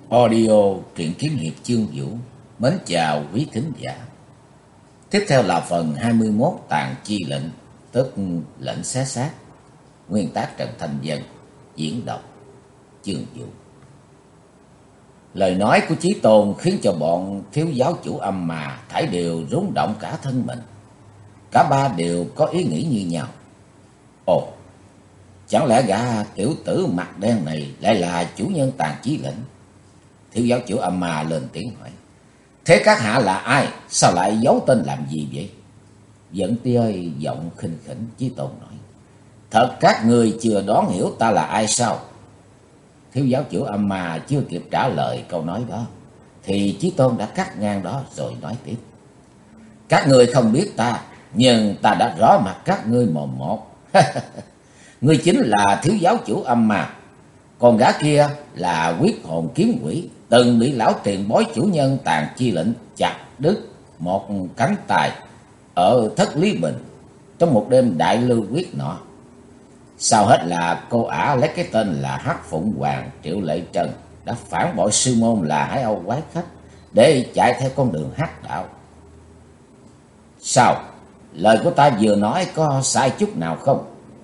Audio truyện kiếm hiệp Chương Vũ. Mến chào quý thính giả. Tiếp theo là phần 21 Tàn Chi Lệnh, tức lệnh xé xác. Nguyên tác Trần Thanh Dân, diễn đọc Chương Vũ. Lời nói của Chí Tôn khiến cho bọn thiếu giáo chủ Âm Mà thảy đều rung động cả thân mình. Cả ba đều có ý nghĩ như nhau. Ồ, chẳng lẽ gã tiểu tử mặt đen này lại là chủ nhân Tàn Chí Lệnh? Thiếu giáo chủ Âm Ma lên tiếng hỏi. Thế các hạ là ai? Sao lại giấu tên làm gì vậy? Vẫn tia giọng khinh khỉnh, Chí Tôn nói. Thật các người chưa đoán hiểu ta là ai sao? Thiếu giáo chủ Âm Ma chưa kịp trả lời câu nói đó, thì Chí Tôn đã cắt ngang đó rồi nói tiếp. Các người không biết ta, nhưng ta đã rõ mặt các ngươi mồm một. Ngươi chính là thiếu giáo chủ Âm Ma. Còn gã kia là Quyết Hồn Kiếm Quỷ, từng bị lão tiền bối chủ nhân Tàn Chi Lệnh chặt đứt một cánh tay ở Thất Lý Bình trong một đêm đại lưu quyết nọ. Sau hết là cô ả lấy cái tên là Hắc Phụng Hoàng Triệu Lệ Trần đã phản bội sư môn là Hải Âu Quái Khách để chạy theo con đường hắc đạo. Sao? Lời của ta vừa nói có sai chút nào không?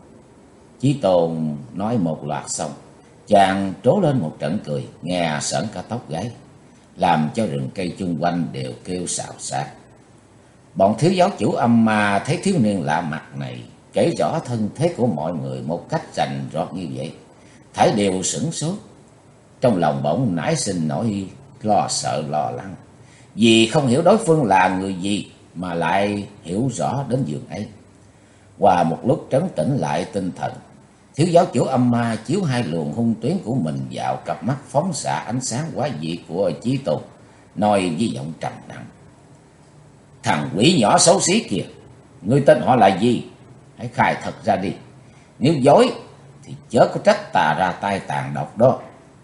Chí Tôn nói một loạt xong, chàng trố lên một trận cười, nghe sởn cả tóc gáy, làm cho rừng cây chung quanh đều kêu xào xạc. Bọn thiếu giáo chủ Âm Ma thấy thiếu niên lạ mặt này kể rõ thân thế của mọi người một cách rành rọt như vậy, thảy đều sửng sốt. Trong lòng bỗng nảy sinh nỗi lo sợ lo lắng, vì không hiểu đối phương là người gì mà lại hiểu rõ đến giường ấy. Qua một lúc trấn tĩnh lại tinh thần, thiếu giáo chủ Âm Ma chiếu hai luồng hung tuyến của mình vào cặp mắt phóng xạ ánh sáng quái dị của Chí Tôn, nói với giọng trầm nặng. Thằng quỷ nhỏ xấu xí kìa, ngươi tên họ là gì? Hãy khai thật ra đi. Nếu dối thì chớ có trách ta ra tay tàn độc đó.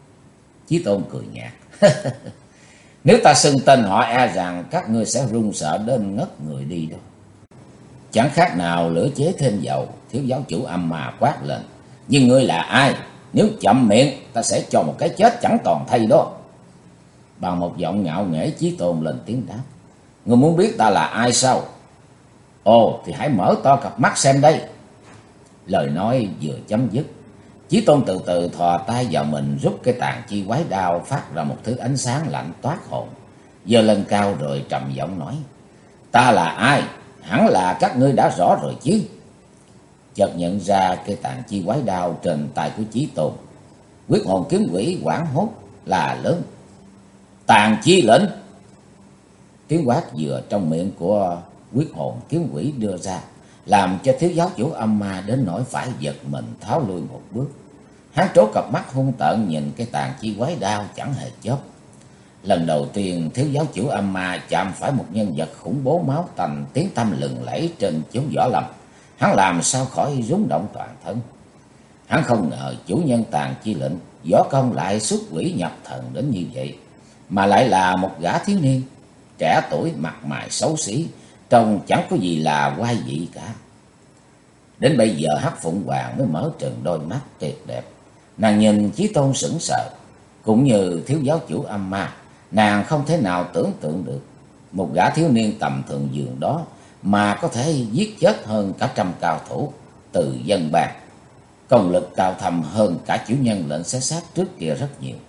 Chí Tôn cười nhạt. Nếu ta xưng tên họ e rằng các ngươi sẽ run sợ đến ngất người đi đó. Chẳng khác nào lửa chế thêm dầu, thiếu giáo chủ Âm Ma quát lên. Nhưng ngươi là ai? Nếu chậm miệng ta sẽ cho một cái chết chẳng toàn thây đó. Bằng một giọng ngạo nghễ, Chí Tôn lên tiếng đáp. Ngươi muốn biết ta là ai sao? Ồ, thì hãy mở to cặp mắt xem đây. Lời nói vừa chấm dứt, Chí Tôn từ từ thò tay vào mình, rút cái tàn chi quái đao phát ra một thứ ánh sáng lạnh toát hồn, giơ lên cao rồi trầm giọng nói. Ta là ai? Hẳn là các ngươi đã rõ rồi chứ. Chợt nhận ra cái tàn chi quái đao trên tay của Chí Tôn, Quyết Hồn Kiếm Quỷ hoảng hốt là lớn. Tàn Chi Lệnh! Tiếng quát vừa trong miệng của Quyết Hồn Kiếm Quỷ đưa ra, làm cho thiếu giáo chủ Âm Ma đến nỗi phải giật mình tháo lui một bước. Hắn trố cặp mắt hung tợn nhìn cái tàn chi quái đao chẳng hề chớp. Lần đầu tiên thiếu giáo chủ Âm Ma chạm phải một nhân vật khủng bố máu tanh tiếng tăm lừng lẫy trên chốn võ lâm, hắn làm sao khỏi rúng động toàn thân. Hắn không ngờ chủ nhân Tàn Chi Lệnh võ công lại xuất quỷ nhập thần đến như vậy, mà lại là một gã thiếu niên trẻ tuổi, mặt mày xấu xí, trông chẳng có gì là oai dị cả. Đến bây giờ Hắc Phụng Hoàng mới mở trừng đôi mắt tuyệt đẹp. Nàng nhìn Chí Tôn sững sờ, cũng như thiếu giáo chủ Âm Ma, nàng không thể nào tưởng tượng được một gã thiếu niên tầm thường dường đó mà có thể giết chết hơn cả trăm cao thủ từ dân bang, công lực cao thầm hơn cả chủ nhân lệnh xé xác trước kia rất nhiều.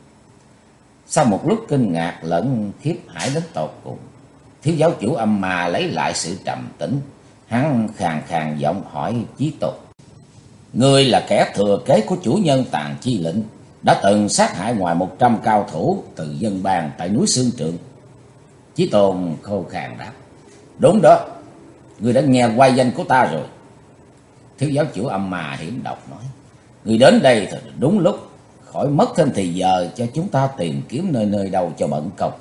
Sau một lúc kinh ngạc lẫn khiếp hãi đến tột cùng, thiếu giáo chủ Âm Ma lấy lại sự trầm tĩnh, hắn khàn khàn giọng hỏi Chí Tôn. Ngươi là kẻ thừa kế của chủ nhân Tàn Chi Lệnh, đã từng sát hại ngoài 100 cao thủ từ dân bang tại núi Xương Trượng. Chí Tôn khô khàn đáp. Đúng đó, ngươi đã nghe oai danh của ta rồi. Thiếu giáo chủ Âm Ma hiểm độc nói. Ngươi đến đây thì đúng lúc, khỏi mất thêm thì giờ cho chúng ta tìm kiếm nơi nơi đâu cho bận công.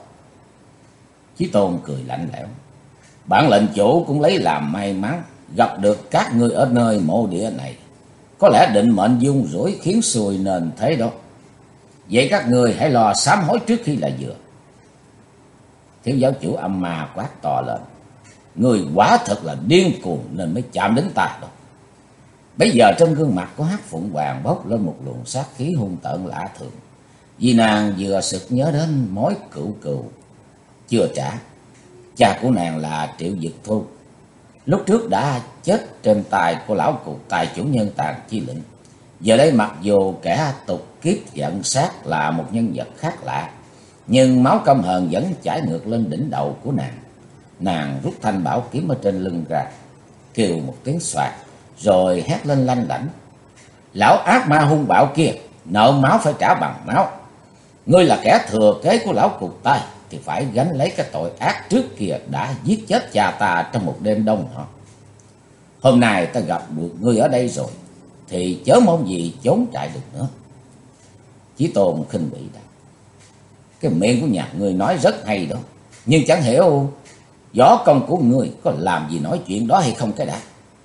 Chí Tôn cười lạnh lẽo. Bản lệnh chủ cũng lấy làm may mắn gặp được các ngươi ở nơi mộ địa này. Có lẽ định mệnh dung rủi khiến xui nên thế đó. Vậy các ngươi hãy lo sám hối trước khi là vừa. Thiếu giáo chủ Âm Ma quát to lên. Ngươi quả thật là điên cuồng nên mới chạm đến ta đó. Bây giờ trên gương mặt của Hắc Phụng Hoàng bốc lên một luồng sát khí hung tợn lạ thường. Vì nàng vừa sực nhớ đến mối cựu cựu chưa trả. Cha của nàng là Triệu Dực Thu, lúc trước đã chết trên tay của lão cục tài chủ nhân Tàn Chi Lĩnh. Giờ đây mặc dù kẻ tục kiếp giận sát là một nhân vật khác lạ, nhưng máu căm hờn vẫn chảy ngược lên đỉnh đầu của nàng. Nàng rút thanh bảo kiếm ở trên lưng ra, kêu một tiếng xoạt, rồi hét lên lanh lảnh: "Lão ác ma hung bạo kia, nợ máu phải trả bằng máu. Ngươi là kẻ thừa kế của lão cục tai thì phải gánh lấy cái tội ác trước kia đã giết chết cha ta trong một đêm đông nọ. Hôm nay ta gặp được ngươi ở đây rồi, thì chớ mong gì trốn chạy được nữa." Chí Tôn khinh bỉ đáp: "Cái miệng của nhà ngươi nói rất hay đó, nhưng chẳng hiểu võ công của ngươi có làm gì nói chuyện đó hay không cái đã."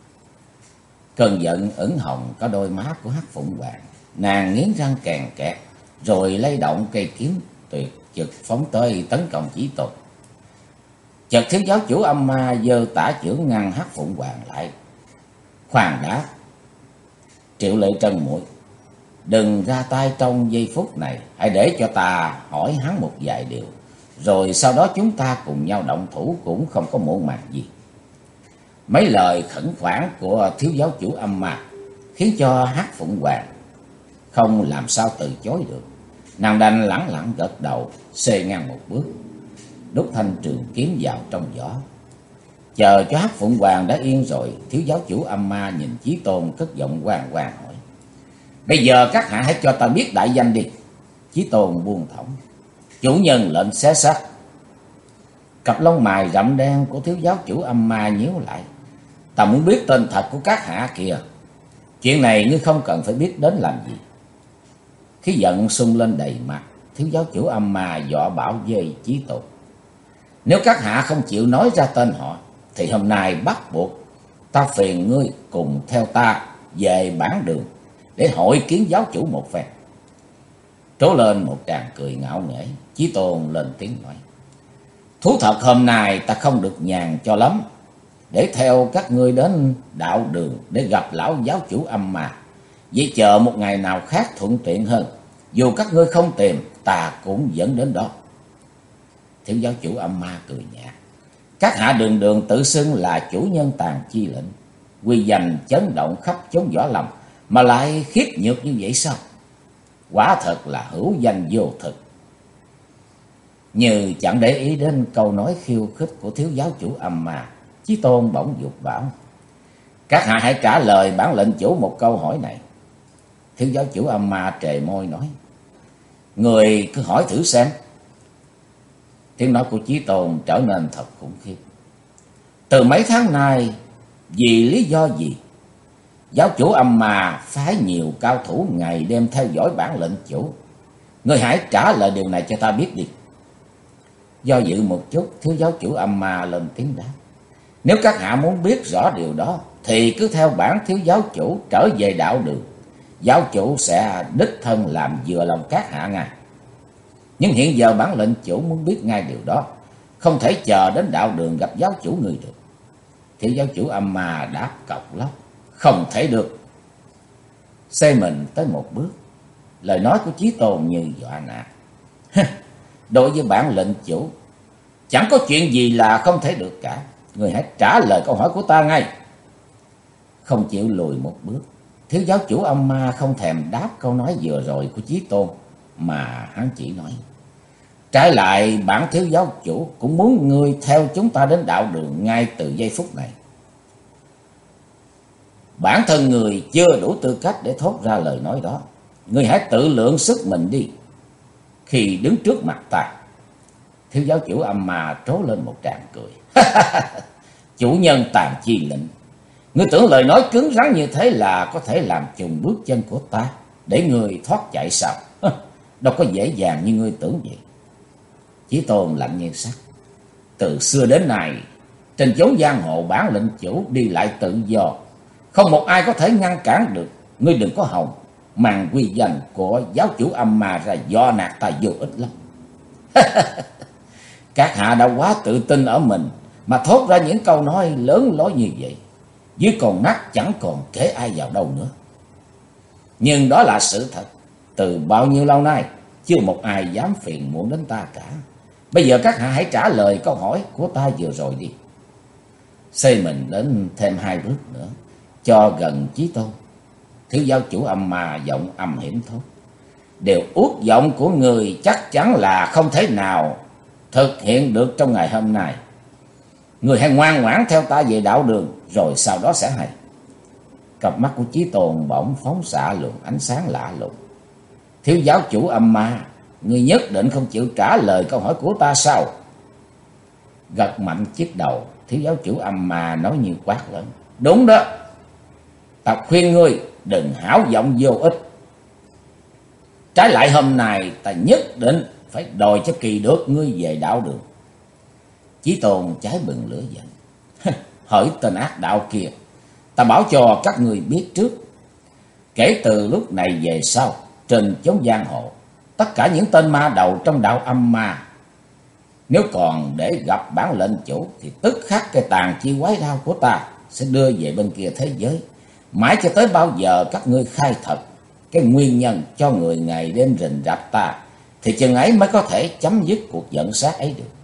Cơn giận ửng hồng có đôi má của Hắc Phụng Hoàng, nàng nghiến răng kèn kẹt, rồi lay động cây kiếm tuyệt chực phóng tới tấn công Chí Tôn. Chợt thiếu giáo chủ âm ma giơ tả chưởng ngăn Hắc Phụng Hoàng lại: "Khoan đã, Triệu Lệ Trân muội, đừng ra tay trong giây phút này, hãy để cho ta hỏi hắn một vài điều, rồi sau đó chúng ta cùng nhau động thủ cũng không có muộn màng gì." Mấy lời khẩn khoản của thiếu giáo chủ âm ma khiến cho Hắc Phụng Hoàng không làm sao từ chối được. Nàng đành lẳng lặng gật đầu, xê ngang một bước, đút thanh trường kiếm vào trong vỏ. Chờ cho Hắc Phụng Hoàng đã yên rồi, thiếu giáo chủ âm ma nhìn Chí Tôn cất giọng hoàng hoàng hỏi: "Bây giờ các hạ hãy cho ta biết đại danh đi." Chí Tôn buông thõng: "Chủ nhân lệnh xé xác." Cặp lông mày rậm đen của thiếu giáo chủ âm ma nhíu lại: "Ta muốn biết tên thật của các hạ kìa. Chuyện này ngươi không cần phải biết đến làm gì." Khí giận sung lên đầy mặt, thiếu giáo chủ âm ma dọa bảo với Chí Tôn: "Nếu các hạ không chịu nói ra tên họ, thì hôm nay bắt buộc ta phiền ngươi cùng theo ta về bản đường để hội kiến giáo chủ một phen." Trố lên một tràng cười ngạo nghễ, Chí Tôn lên tiếng nói: "Thú thật hôm nay ta không được nhàn cho lắm, để theo các ngươi đến đạo đường để gặp lão giáo chủ âm ma. Vậy chờ một ngày nào khác thuận tiện hơn, dù các ngươi không tìm, ta cũng dẫn đến đó." Thiếu giáo chủ âm ma cười nhạt: "Các hạ đường đường tự xưng là chủ nhân Tàn Chi Lĩnh, uy danh chấn động khắp chốn võ lâm, mà lại khiếp nhược như vậy sao? Quả thật là hữu danh vô thực." Như chẳng để ý đến câu nói khiêu khích của thiếu giáo chủ âm ma, Chí Tôn bỗng dục bảo: "Các hạ hãy trả lời bản lệnh chủ một câu hỏi này." Thiếu giáo chủ âm ma trề môi nói: "Người cứ hỏi thử xem." Tiếng nói của Chí Tôn trở nên thật khủng khiếp: "Từ mấy tháng nay, vì lý do gì giáo chủ âm ma phái nhiều cao thủ ngày đêm theo dõi bản lệnh chủ? Người hãy trả lời điều này cho ta biết đi." Do dự một chút, thiếu giáo chủ âm ma lên tiếng đáp: "Nếu các hạ muốn biết rõ điều đó, thì cứ theo bản thiếu giáo chủ trở về đạo đường. Giáo chủ sẽ đích thân làm vừa lòng các hạ ngay. Nhưng hiện giờ bản lệnh chủ muốn biết ngay điều đó, không thể chờ đến đạo đường gặp giáo chủ người được." Thiếu giáo chủ âm ma đáp cộc lốc: "Không thể được." Xoay mình tới một bước, lời nói của Chí Tôn như dọa nạt: "Đối với bản lệnh chủ, chẳng có chuyện gì là không thể được cả. Người hãy trả lời câu hỏi của ta ngay." Không chịu lùi một bước, thiếu giáo chủ âm ma không thèm đáp câu nói vừa rồi của Chí Tôn, mà hắn chỉ nói: "Trái lại, bản thiếu giáo chủ cũng muốn ngươi theo chúng ta đến đạo đường ngay từ giây phút này. Bản thân người chưa đủ tư cách để thốt ra lời nói đó. Ngươi hãy tự lượng sức mình đi khi đứng trước mặt ta." Thiếu giáo chủ âm ma trố lên một tràng cười: "Chủ nhân Tàn Chi Lĩnh, ngươi tưởng lời nói cứng rắn như thế là có thể làm chùn bước chân của ta để ngươi thoát chạy sao? Đâu có dễ dàng như ngươi tưởng vậy." Chí Tôn lạnh như sắt: "Từ xưa đến nay, trên chốn giang hồ bản lệnh chủ đi lại tự do, không một ai có thể ngăn cản được. Ngươi đừng có hòng mang uy danh của giáo chủ âm ma ra do nạt ta vô ích lắm." Các hạ đã quá tự tin ở mình mà thốt ra những câu nói lớn lối như vậy, dưới con mắt chẳng còn kể ai vào đâu nữa. Nhưng đó là sự thật. Từ bao nhiêu lâu nay, chưa một ai dám phiền muộn đến ta cả. Bây giờ các hạ hãy trả lời câu hỏi của ta vừa rồi đi. Xây mình đến thêm 2 bước nữa, cho gần Chí Tôn. Thiếu giáo chủ Âm Ma giọng âm hiểm thốt: điều ước vọng của người chắc chắn là không thể nào thực hiện được trong ngày hôm nay. Người hãy ngoan ngoãn theo ta về đạo đường, rồi sau đó sẽ hay. Cặp mắt của Chí Tôn bỗng phóng xạ luồng ánh sáng lạ lùng. Thiếu giáo chủ Âm Ma, người nhất định không chịu trả lời câu hỏi của ta sao? Gật mạnh chiếc đầu, thiếu giáo chủ Âm Ma nói như quát lớn: đúng đó, ta khuyên ngươi đừng hão vọng vô ích. Trái lại hôm nay ta nhất định phải đòi cho kỳ được ngươi về đạo đường. Chí Tôn cháy bừng lửa giận: hỡi tên ác đạo kia, ta bảo cho các ngươi biết trước, kể từ lúc này về sau, trên chốn giang hồ, tất cả những tên ma đầu trong đạo Âm Ma, nếu còn để gặp bản lệnh chủ thì tức khắc cái tàn chi quái đao của ta sẽ đưa về bên kia thế giới. Mãi cho tới bao giờ các ngươi khai thật cái nguyên nhân cho người ngày đêm rình rập ta, thì chừng ấy mới có thể chấm dứt cuộc giận sát ấy được.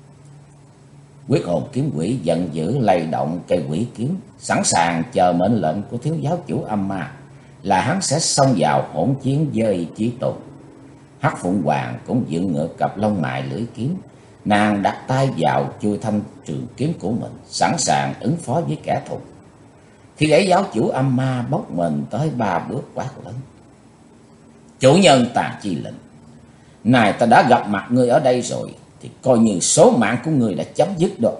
Quyết hồn kiếm quỷ giận dữ lay động cây quỷ kiếm, sẵn sàng chờ mệnh lệnh của thiếu giáo chủ Âm Ma là hắn sẽ xông vào hỗn chiến với Chí Tôn. Hắc Phụng Hoàng cũng dựng ngược cặp lông mày lưỡi kiếm, nàng đặt tay vào chui thanh trường kiếm của mình, sẵn sàng ứng phó với kẻ thù. Khi ấy giáo chủ Âm Ma bốc mình tới 3 bước quát lớn: chủ nhân Tàn Chi lệnh, này ta đã gặp mặt ngươi ở đây rồi, thì coi như số mạng của ngươi đã chấm dứt rồi.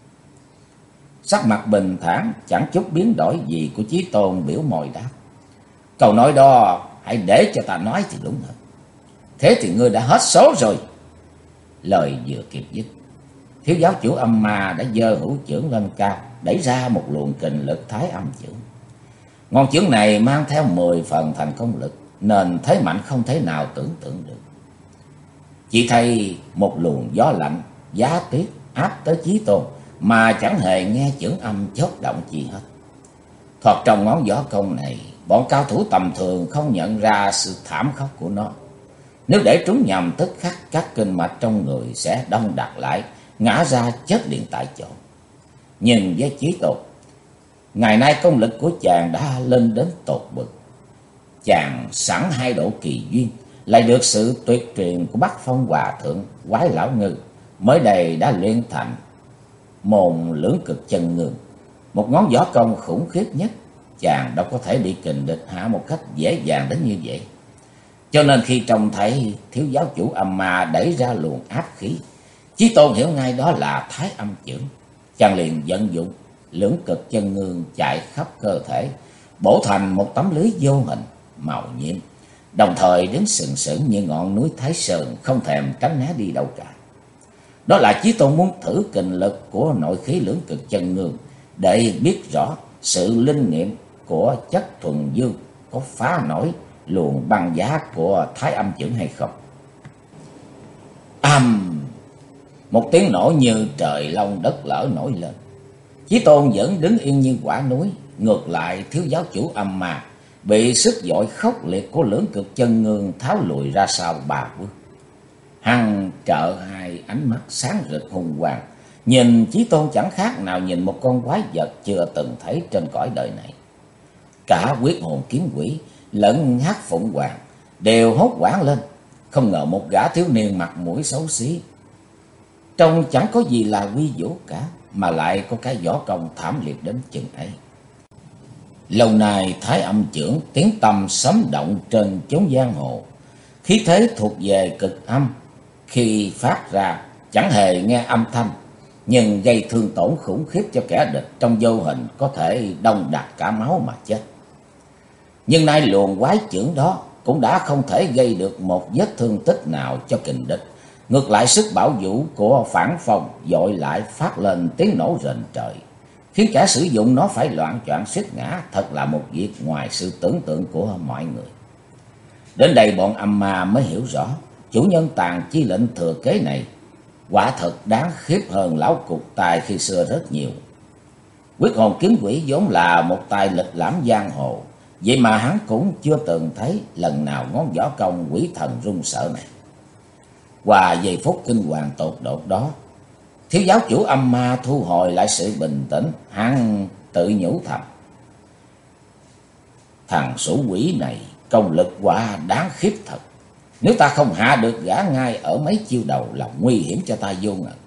Sắc mặt bình thản chẳng chút biến đổi gì của Chí Tôn biểu môi đáp: câu nói đó hãy để cho ta nói thì đúng hơn. Thế thì ngươi đã hết số rồi. Lời vừa kịp dứt, thiếu giáo chủ Âm Ma đã giơ hữu chưởng lên cao, đẩy ra một luồng kình lực Thái Âm chưởng. Ngọn chưởng này mang theo 10 phần thành công lực, nên thế mạnh không thể nào tưởng tượng được. Chỉ thấy một luồng gió lạnh giá tuyết áp tới Chí Tôn, mà chẳng hề nghe chưởng âm chớp động gì hết. Thoạt trong ngón võ công này, bọn cao thủ tầm thường không nhận ra sự thảm khốc của nó. Nếu để trúng nhầm, tức khắc các kinh mạch trong người sẽ đông đặc lại, ngã ra chết liền tại chỗ. Nhưng với Chí Tôn, ngày nay công lực của chàng đã lên đến tột bực. Chàng sẵn 2 độ kỳ duyên, lại được sự tuyệt truyền của Bắc Phong Hòa Thượng Quái Lão Ngư, mới đây đã luyện thành môn Lưỡng Cực Chân Ngương, một ngón võ công khủng khiếp nhất. Chàng đâu có thể bị kình địch hạ một cách dễ dàng đến như vậy. Cho nên khi trông thấy thiếu giáo chủ Âm Ma đẩy ra luồng áp khí, Chí Tôn hiểu ngay đó là Thái Âm chưởng. Chàng liền vận dụng Lưỡng Cực Chân Ngương chạy khắp cơ thể, bổ thành một tấm lưới vô hình màu nhiệm, đồng thời đứng sừng sững như ngọn núi Thái Sơn, không thèm tránh né đi đâu cả. Đó là Chí Tôn muốn thử kình lực của nội khí Lưỡng Cực Chân Ngương, để biết rõ sự linh nghiệm của chất thuần dương có phá nổi luồng băng giá của Thái Âm chưởng hay không. Một tiếng nổ như trời long đất lở nổi lên. Chí Tôn vẫn đứng yên như quả núi. Ngược lại thiếu giáo chủ Âm Ma bị sức dội khốc liệt của Lưỡng Cực Chân Ngương tháo lùi ra sau 3 bước. Hắn trợ hai ánh mắt sáng rực hùng hoàng, nhìn Chí Tôn chẳng khác nào nhìn một con quái vật chưa từng thấy trên cõi đời này. Cả Quyết Hồn Kiếm Quỷ lẫn Hắc Phụng Hoàng đều hốt hoảng lên. Không ngờ một gã thiếu niên mặt mũi xấu xí, trông chẳng có gì là uy vũ cả, mà lại có cái võ công thảm liệt đến chừng ấy. Lâu nay Thái Âm chưởng tiếng tăm sấm động trên chốn giang hồ, khí thế thuộc về cực âm, khi phát ra chẳng hề nghe âm thanh, nhưng gây thương tổn khủng khiếp cho kẻ địch trong vô hình, có thể đông đặc cả máu mà chết. Nhưng nay luồng quái chưởng đó cũng đã không thể gây được một vết thương tích nào cho kình địch. Ngược lại sức bảo vũ của phản phong dội lại phát lên tiếng nổ rền trời, khiến kẻ sử dụng nó phải loạng choạng suýt ngã. Thật là một việc ngoài sự tưởng tượng của mọi người. Đến đây bọn Âm Ma mới hiểu rõ, chủ nhân Tàn Chi lệnh thừa kế này quả thật đáng khiếp hơn lão cục tài khi xưa rất nhiều. Quyết Hồn Kiếm Quỷ vốn là một tài lịch lãm giang hồ, Vậy mà hắn cũng chưa từng thấy lần nào ngón võ công quỷ thần run sợ này. Qua giây phút kinh hoàng tột độ đó, thiếu giáo chủ âm ma thu hồi lại sự bình tĩnh, hắn tự nhủ thầm: thằng sủ quỷ này công lực quả đáng khiếp thật. Nếu ta không hạ được gã ngay ở mấy chiêu đầu là nguy hiểm cho ta vô ngần.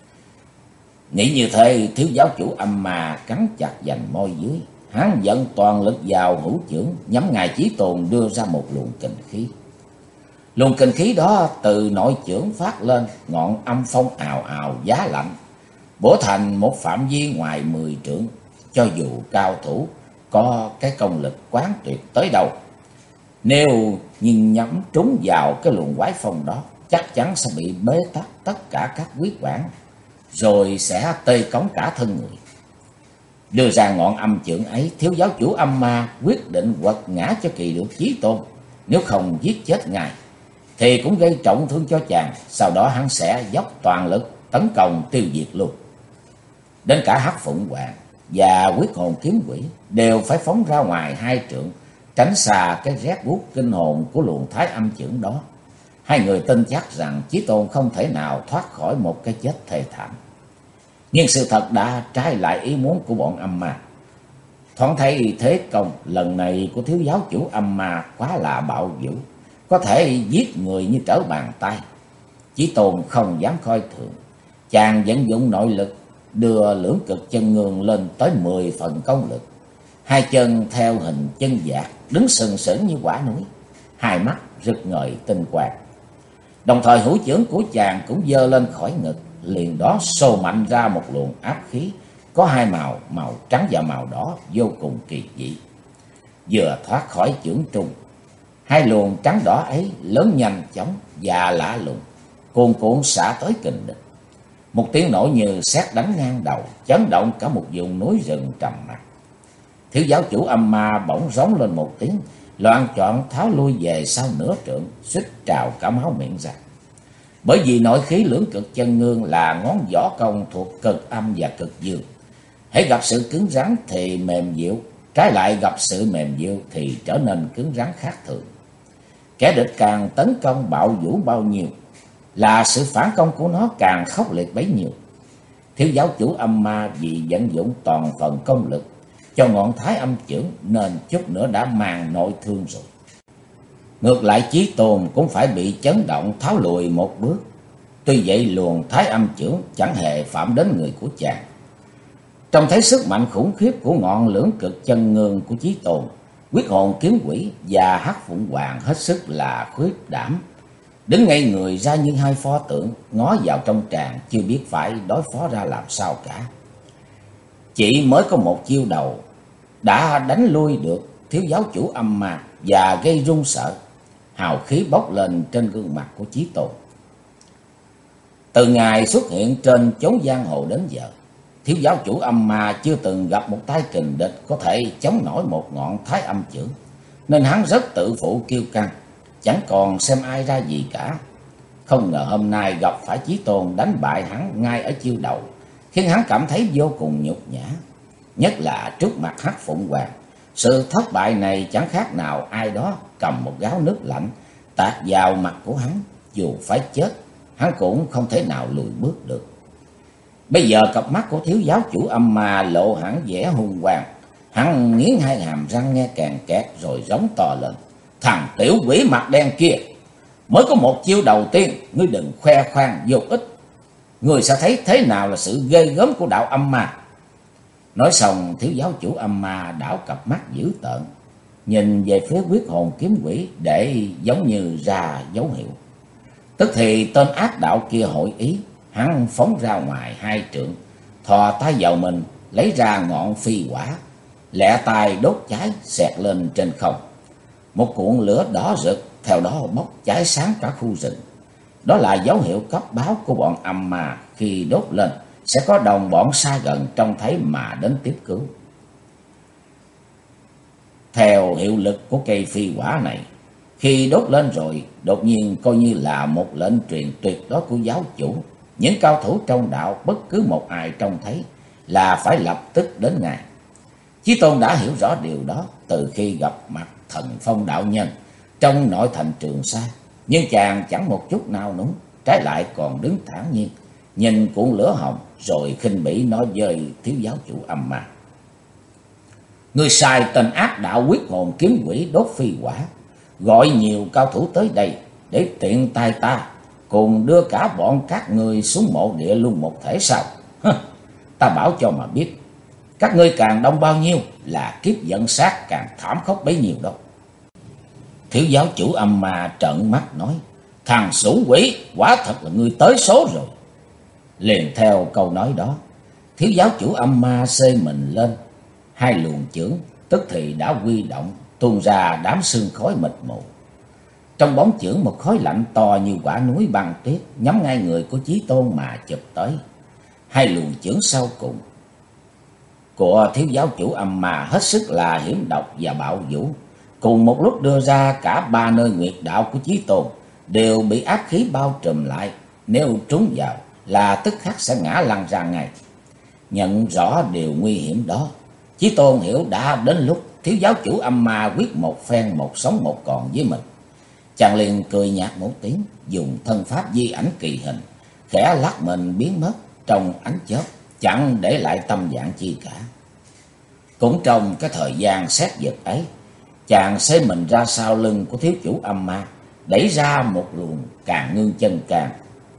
Nghĩ như thế, thiếu giáo chủ âm ma cắn chặt vành môi dưới, hắn dẫn toàn lực vào hữu chưởng, nhắm ngay Chí Tôn đưa ra một luồng kình khí. Luồng kình khí đó từ nội chưởng phát lên, ngọn âm phong ào ào giá lạnh, bổ thành một phạm vi ngoài 10 trượng. Cho dù cao thủ có cái công lực quán tuyệt tới đâu, nếu nhìn nhắm trúng vào cái luồng quái phong đó, chắc chắn sẽ bị bế tắc tất cả các huyết quản, rồi sẽ tê cống cả thân người. Đưa ra ngọn âm chưởng ấy, thiếu giáo chủ âm ma quyết định quật ngã cho kỳ được Chí Tôn. Nếu không giết chết ngài thì cũng gây trọng thương cho chàng. Sau đó hắn sẽ dốc toàn lực tấn công tiêu diệt luôn. Đến cả Hắc Phụng Hoàng và Huyết Hồn Kiếm Quỷ đều phải phóng ra ngoài 2 trượng, tránh xa cái rét buốt kinh hồn của luồng thái âm chưởng đó. Hai người tin chắc rằng Chí Tôn không thể nào thoát khỏi một cái chết thê thảm. Nhưng sự thật đã trái lại ý muốn của bọn âm ma. Thoáng thấy thế công lần này của thiếu giáo chủ âm ma quá là bạo dữ, có thể giết người như trở bàn tay. Chí Tôn không dám coi thường, chàng vận dụng nội lực đưa lưỡng cực chân ngương lên tới 10 phần công lực. Hai chân theo hình chân dạc, đứng sừng sững như quả núi, hai mắt rực ngời tinh quang. Đồng thời hữu chưởng của chàng cũng giơ lên khỏi ngực, liền đó xô mạnh ra một luồng áp khí có hai màu, màu trắng và màu đỏ, vô cùng kỳ dị. Vừa thoát khỏi chưởng trùng, hai luồng trắng đỏ ấy lớn nhanh chóng và lạ lùng, cuồn cuộn xả tới kình địch. Một tiếng nổ như sét đánh ngang đầu, chấn động cả một vùng núi rừng trầm mặc. Thiếu giáo chủ âm ma bỗng rống lên một tiếng, loạng choạng tháo lui về sau nửa trượng, suýt trào cả máu miệng ra. Bởi vì nội khí lưỡng cực chân ngương là ngón võ công thuộc cực âm và cực dương. Hễ gặp sự cứng rắn thì mềm dịu, trái lại gặp sự mềm dịu thì trở nên cứng rắn khác thường. Kẻ địch càng tấn công bạo vũ bao nhiêu, là sự phản công của nó càng khốc liệt bấy nhiêu. Thiếu giáo chủ âm ma vì vận dụng toàn phần công lực cho ngọn thái âm chưởng nên chút nữa đã mang nội thương rồi. Ngược lại Chí Tôn cũng phải bị chấn động tháo lùi một bước. Tuy vậy luồng thái âm chưởng chẳng hề phạm đến người của chàng. Trông thấy sức mạnh khủng khiếp của ngọn lưỡng cực chân ngương của Chí Tôn, Huyết Hồn Kiếm Quỷ và Hắc Phụng Hoàng hết sức là khuyết đảm, đứng ngay người ra như hai pho tượng, ngó vào trong tràng chưa biết phải đối phó ra làm sao cả. Chỉ mới có một chiêu đầu đã đánh lui được thiếu giáo chủ âm ma và gây run sợ, hào khí bốc lên trên gương mặt của Chí Tôn. Từ ngày xuất hiện trên chốn giang hồ đến giờ, thiếu giáo chủ âm ma chưa từng gặp một tay kình địch có thể chống nổi một ngọn thái âm chưởng, nên hắn rất tự phụ kiêu căng, chẳng còn xem ai ra gì cả. Không ngờ hôm nay gặp phải Chí Tôn đánh bại hắn ngay ở chiêu đầu, khiến hắn cảm thấy vô cùng nhục nhã. Nhất là trước mặt Hắc Phụng Hoàng, sự thất bại này chẳng khác nào ai đó cầm một gáo nước lạnh tạt vào mặt của hắn. Dù phải chết, hắn cũng không thể nào lùi bước được. Bây giờ cặp mắt của thiếu giáo chủ âm ma lộ hẳn vẻ hung quang. Hắn nghiến hai hàm răng nghe càng kẹt rồi rống to lên: thằng tiểu quỷ mặt đen kia, mới có một chiêu đầu tiên, ngươi đừng khoe khoang vô ích. Ngươi sẽ thấy thế nào là sự ghê gớm của đạo âm ma. Nói xong, thiếu giáo chủ âm ma đảo cặp mắt dữ tợn, nhìn về phía Huyết Hồn Kiếm Quỷ để giống như ra dấu hiệu. Tức thì tên ác đạo kia hội ý, hắn phóng ra ngoài 2 trượng, thò tay vào mình lấy ra ngọn phi hỏa, lẹ tay đốt cháy xẹt lên trên không. Một cuộn lửa đỏ rực theo đó bốc cháy sáng cả khu rừng. Đó là dấu hiệu cấp báo của bọn âm ma, khi đốt lên sẽ có đồng bọn xa gần trông thấy mà đến tiếp cứu. Theo hiệu lực của cây phi hỏa này, khi đốt lên rồi, đột nhiên coi như là một lệnh truyền tuyệt đối của giáo chủ. Những cao thủ trong đạo bất cứ một ai trông thấy là phải lập tức đến ngay. Chí Tôn đã hiểu rõ điều đó từ khi gặp mặt Thần Phong đạo nhân trong nội thành Trường Sa. Nhưng chàng chẳng một chút nào núng, trái lại còn đứng thản nhiên, nhìn cuộn lửa hồng rồi khinh bỉ nói với thiếu giáo chủ Âm Ma: Ngươi sai tên ác đạo quyết hồn kiếm quỷ đốt phi quả, gọi nhiều cao thủ tới đây để tiện tay ta cùng đưa cả bọn các ngươi xuống mộ địa luôn một thể sao? Ta bảo cho mà biết, các ngươi càng đông bao nhiêu là kiếp dẫn sát càng thảm khốc bấy nhiêu đâu. Thiếu giáo chủ Âm Ma trợn mắt nói: Thằng xú quỷ, quả thật là ngươi tới số rồi. Liền theo câu nói đó, thiếu giáo chủ Âm Ma xê mình lên, hai luồng chưởng tức thì đã huy động, tuôn ra đám sương khói mịt mù. Trong bóng chưởng một khói lạnh to như quả núi băng tuyết nhắm ngay người của Chí Tôn mà chụp tới. Hai luồng chưởng sau cùng của thiếu giáo chủ Âm Ma hết sức là hiểm độc và bạo vũ, cùng một lúc đưa ra cả ba nơi nguyệt đạo của Chí Tôn đều bị áp khí bao trùm lại, nếu trúng vào là tức khắc sẽ ngã lăn ra ngay. Nhận rõ điều nguy hiểm đó, Chí Tôn hiểu đã đến lúc thiếu giáo chủ Âm Ma quyết một phen một sống một còn với mình. Chàng liền cười nhạt một tiếng, dùng thân pháp di ảnh kỳ hình, khẽ lắc mình biến mất trong ánh chớp, chẳng để lại tâm dạng chi cả. Cũng trong cái thời gian xét giật ấy, chàng xê mình ra sau lưng của thiếu chủ Âm Ma, đẩy ra một luồng Càn Ngưng chân can,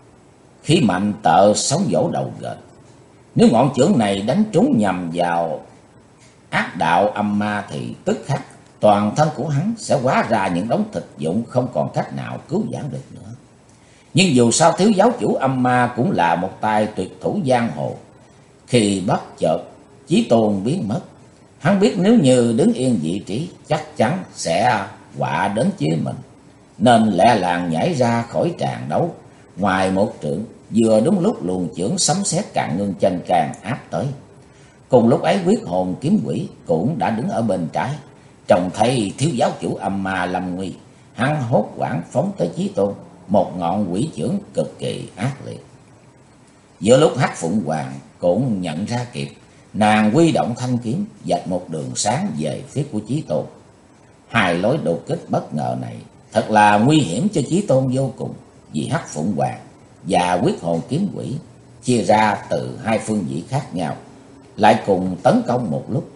khí mạnh tợ sóng vỗ đầu gệt. Nếu ngọn chưởng này đánh trúng nhằm vào ác đạo Âm Ma thì tức khắc toàn thân của hắn sẽ hóa ra những đống thịt vụn, không còn cách nào cứu vãn được nữa. Nhưng dù sao thiếu giáo chủ Âm Ma cũng là một tay tuyệt thủ giang hồ. Khi bất chợt Chí Tôn biến mất, hắn biết nếu như đứng yên vị trí chắc chắn sẽ họa đến với mình, nên lẹ làng nhảy ra khỏi tràng đấu ngoài một trượng, vừa đúng lúc luồng chưởng sấm sét Càn Ngưng chân can áp tới. Cùng lúc ấy quyết hồn kiếm quỷ cũng đã đứng ở bên trái, trông thấy thiếu giáo chủ Âm Ma lâm nguy, hắn hốt hoảng phóng tới Chí Tôn, một ngọn quỷ chưởng cực kỳ ác liệt. Giữa lúc Hắc Phụng Hoàng cũng nhận ra kịp, nàng huy động thanh kiếm vạch một đường sáng về phía của Chí Tôn. Hai lối đột kích bất ngờ này thật là nguy hiểm cho Chí Tôn vô cùng, vì Hắc Phụng Hoàng và quyết hồn kiếm quỷ chia ra từ hai phương vị khác nhau, lại cùng tấn công một lúc.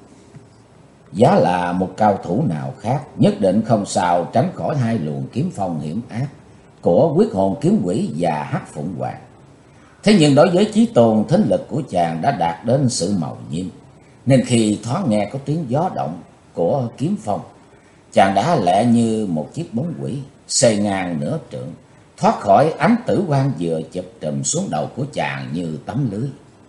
Giá là một cao thủ nào khác nhất định không sao tránh khỏi hai luồng kiếm phong hiểm ác của quyết hồn kiếm quỷ và Hắc Phụng Hoàng. Thế nhưng đối với Chí Tôn, thính lực của chàng đã đạt đến sự màu nhiệm, nên khi thoáng nghe có tiếng gió động của kiếm phong, chàng đã lẹ như một chiếc bóng quỷ xê ngang nửa trượng, thoát khỏi ánh tử quang vừa chụp trùm xuống đầu của chàng như tấm lưới.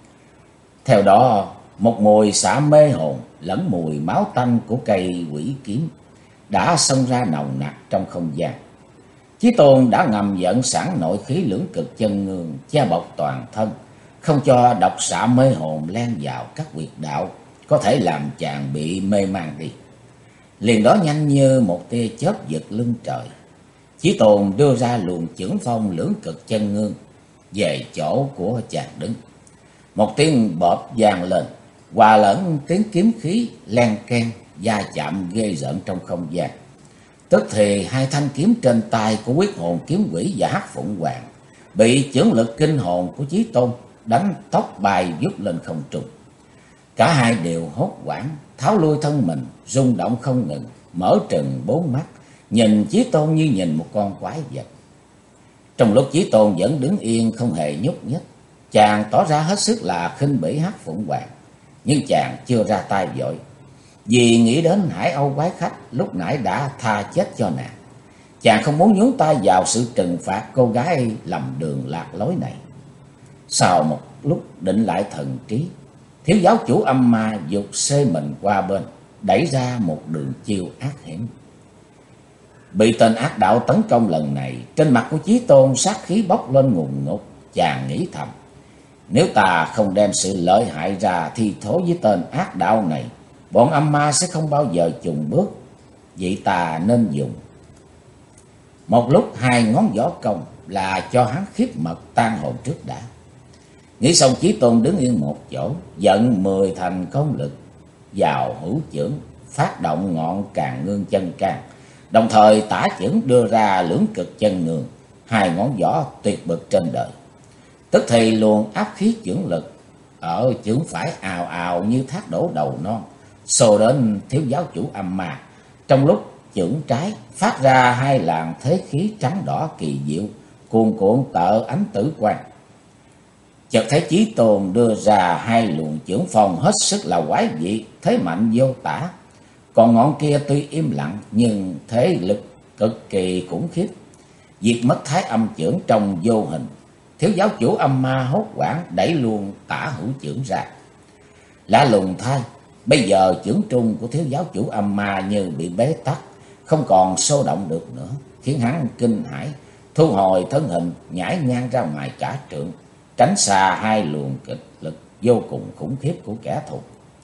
Theo đó, một mùi xả mê hồn lẫn mùi máu tanh của cây quỷ kiếm đã xông ra nồng nặc trong không gian. Chí Tôn đã ngầm dẫn sẵn nội khí lưỡng cực chân ngương che bọc toàn thân, không cho độc xạ mê hồn len vào các huyệt đạo có thể làm chàng bị mê man đi. Liền đó nhanh như một tia chớp giật lưng trời, Chí Tôn đưa ra luồng chưởng phong lưỡng cực chân ngương về chỗ của chàng đứng. Một tiếng bọp vang lên, hòa lẫn tiếng kiếm khí len keng va chạm ghê rợn trong không gian. Tức thì hai thanh kiếm trên tay của quyết hồn kiếm quỷ và Hắc Phụng Hoàng bị chưởng lực kinh hồn của Chí Tôn đánh tóc bay vút lên không trung. Cả hai đều hốt hoảng tháo lui thân mình, rung động không ngừng, mở trừng bốn mắt nhìn Chí Tôn như nhìn một con quái vật. Trong lúc Chí Tôn vẫn đứng yên không hề nhúc nhích, chàng tỏ ra hết sức là khinh bỉ Hắc Phụng Hoàng, nhưng chàng chưa ra tay vội, vì nghĩ đến Hải Âu quái khách lúc nãy đã tha chết cho nàng. Chàng không muốn nhúng tay vào sự trừng phạt cô gái lầm đường lạc lối này. Sau một lúc định lại thần trí, thiếu giáo chủ Âm Ma giục xê mình qua bên, đẩy ra một đường chiêu ác hiểm. Bị tên ác đạo tấn công lần này, trên mặt của Chí Tôn sát khí bốc lên ngùn ngụt. Chàng nghĩ thầm, nếu ta không đem sự lợi hại ra thì thố với tên ác đạo này, bọn Âm Ma sẽ không bao giờ chùn bước. Vậy ta nên dùng một lúc hai ngón võ công là cho hắn khiếp mật tan hồn trước đã. Nghĩ xong, Chí Tôn đứng yên một chỗ, vận 10 thành công lực, vào hữu chưởng, phát động ngọn càng ngương chân can, đồng thời tả chưởng đưa ra lưỡng cực chân ngương, hai ngón võ tuyệt bậc trên đời. Tức thì luồng áp khí chưởng lực ở chưởng phải ào ào như thác đổ đầu non, xô đến thiếu giáo chủ Âm Ma. Trong lúc chưởng trái phát ra hai làn thế khí trắng đỏ kỳ diệu, cuồn cuộn tợ ánh tử quang. Chợt thấy Chí Tôn đưa ra hai luồng chưởng phong hết sức là quái dị, thế mạnh vô tả. Còn ngọn kia tuy im lặng nhưng thế lực cực kỳ khủng khiếp, diệt mất thái âm chưởng trong vô hình. Thiếu giáo chủ Âm Ma hốt hoảng đẩy luôn tả hữu chưởng ra. Lạ lùng thay, bây giờ chưởng trung của thiếu giáo chủ Âm Ma như bị bế tắc, không còn xô động được nữa, khiến hắn kinh hãi, thu hồi thân hình, nhảy ngang ra ngoài cả trượng, tránh xa hai luồng kịch lực vô cùng khủng khiếp của kẻ thù.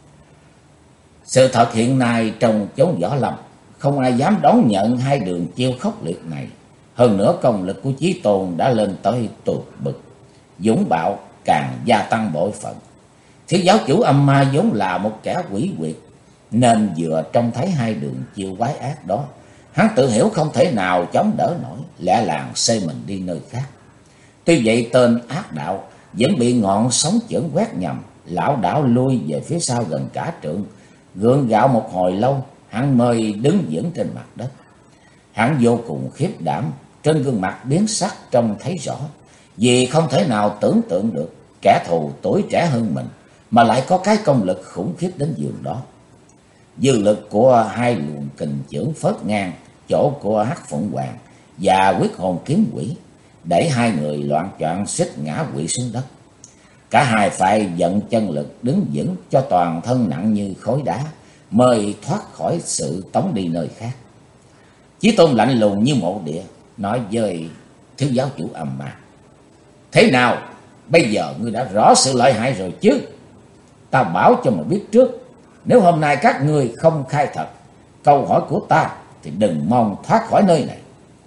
Sự thật hiện nay trong chốn võ lâm, không ai dám đón nhận hai đường chiêu khốc liệt này. Hơn nữa công lực của Chí Tôn đã lên tới tột bực, dũng bạo càng gia tăng bội phận. Thiếu giáo chủ Âm Ma vốn là một kẻ quỷ quyệt, nên vừa trông thấy hai đường chiêu quái ác đó, hắn tự hiểu không thể nào chống đỡ nổi, lẽ làng xây mình đi nơi khác. Tuy vậy tên ác đạo vẫn bị ngọn sóng chưởng quét nhầm, lảo đảo lui về phía sau gần cả trượng, gượng gạo một hồi lâu, hắn mới đứng vững trên mặt đất. Hắn vô cùng khiếp đảm, trên gương mặt biến sắc trông thấy rõ, vì không thể nào tưởng tượng được kẻ thù tuổi trẻ hơn mình mà lại có cái công lực khủng khiếp đến giường đó. Dư lực của hai luồng kình chưởng phớt ngang chỗ của Hắc Phượng Hoàng và Quyết Hồn Kiếm Quỷ, đẩy hai người loạng choạng suýt ngã quỵ xuống đất. Cả hai phải vận chân lực đứng vững cho toàn thân nặng như khối đá, mới thoát khỏi sự tống đi nơi khác. Chí Tôn lạnh lùng như mộ địa, nói với thiếu giáo chủ Âm Ma: thế nào, bây giờ ngươi đã rõ sự lợi hại rồi chứ? Ta bảo cho mà biết trước, nếu hôm nay các ngươi không khai thật câu hỏi của ta thì đừng mong thoát khỏi nơi này.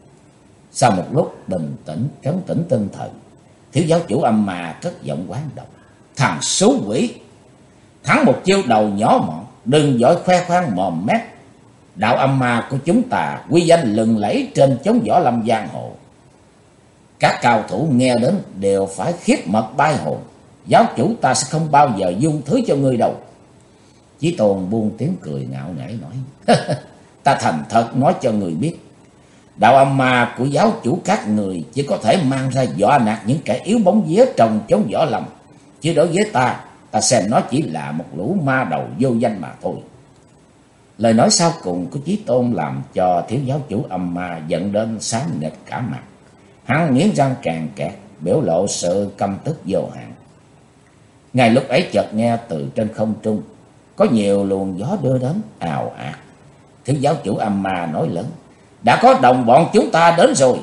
Sau một lúc bình tĩnh trấn tĩnh tinh thần, thiếu giáo chủ Âm Ma cất giọng oán độc: thằng xú quỷ, thắng một chiêu đầu nhỏ mọn, đừng vội khoe khoang mồm mép. Đạo Âm Ma của chúng ta quy danh lừng lẫy trên chốn võ lâm giang hồ, các cao thủ nghe đến đều phải khiếp mật bay hồn. Giáo chủ ta sẽ không bao giờ dung thứ cho ngươi đâu. Chí Tôn buông tiếng cười ngạo nghễ nói: ta thành thật nói cho người biết, đạo Âm Ma của giáo chủ các người chỉ có thể mang ra dọa nạt những kẻ yếu bóng vía trong chốn võ lâm, chứ đối với ta xem nó chỉ là một lũ ma đầu vô danh mà thôi. Lời nói sau cùng của Chí Tôn làm cho thiếu giáo chủ Âm Ma giận đến xám nghịch cả mặt. Hắn nghiến răng càng kẹt, biểu lộ sự căm tức vô hạn. Ngay lúc ấy chợt nghe từ trên không trung có nhiều luồng gió đưa đến ào ạt. Thiếu giáo chủ Âm Ma nói lớn: đã có đồng bọn chúng ta đến rồi.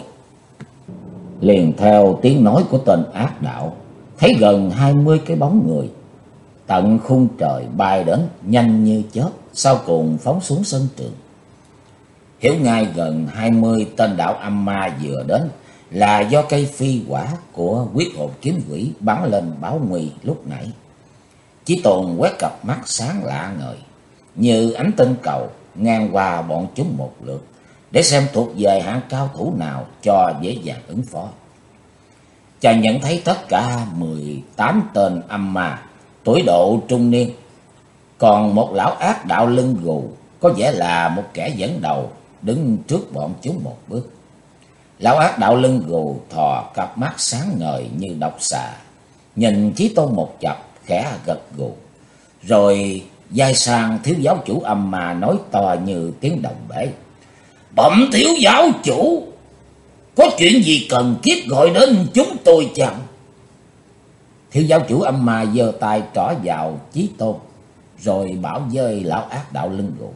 Liền theo tiếng nói của tên ác đạo, thấy gần 20 cái bóng người tận khung trời bay đến nhanh như chớp, sau cùng phóng xuống sân trường. Hiểu ngay gần 20 tên đạo Âm Ma vừa đến là do cây phi quả của Quyết Hồn Kiếm Quỷ bắn lên báo nguy lúc nãy. Chí Tôn quét cặp mắt sáng lạ ngời như ánh tinh cầu ngang qua bọn chúng một lượt, để xem thuộc về hạng cao thủ nào cho dễ dàng ứng phó. Chàng nhận thấy tất cả 18 tên Âm Ma tuổi độ trung niên, còn một lão ác đạo lưng gù có vẻ là một kẻ dẫn đầu đứng trước bọn chúng một bước. Lão ác đạo lưng gù thò cặp mắt sáng ngời như độc xà, nhìn Chí Tôn một chập, khẽ gật gù, rồi giai sang thiếu giáo chủ Âm Ma nói to như tiếng đồng bể: bẩm thiếu giáo chủ, có chuyện gì cần thiết gọi đến chúng tôi chăng? Thiếu giáo chủ Âm Ma giơ tay trỏ vào Chí Tôn, rồi bảo với lão ác đạo lưng gù: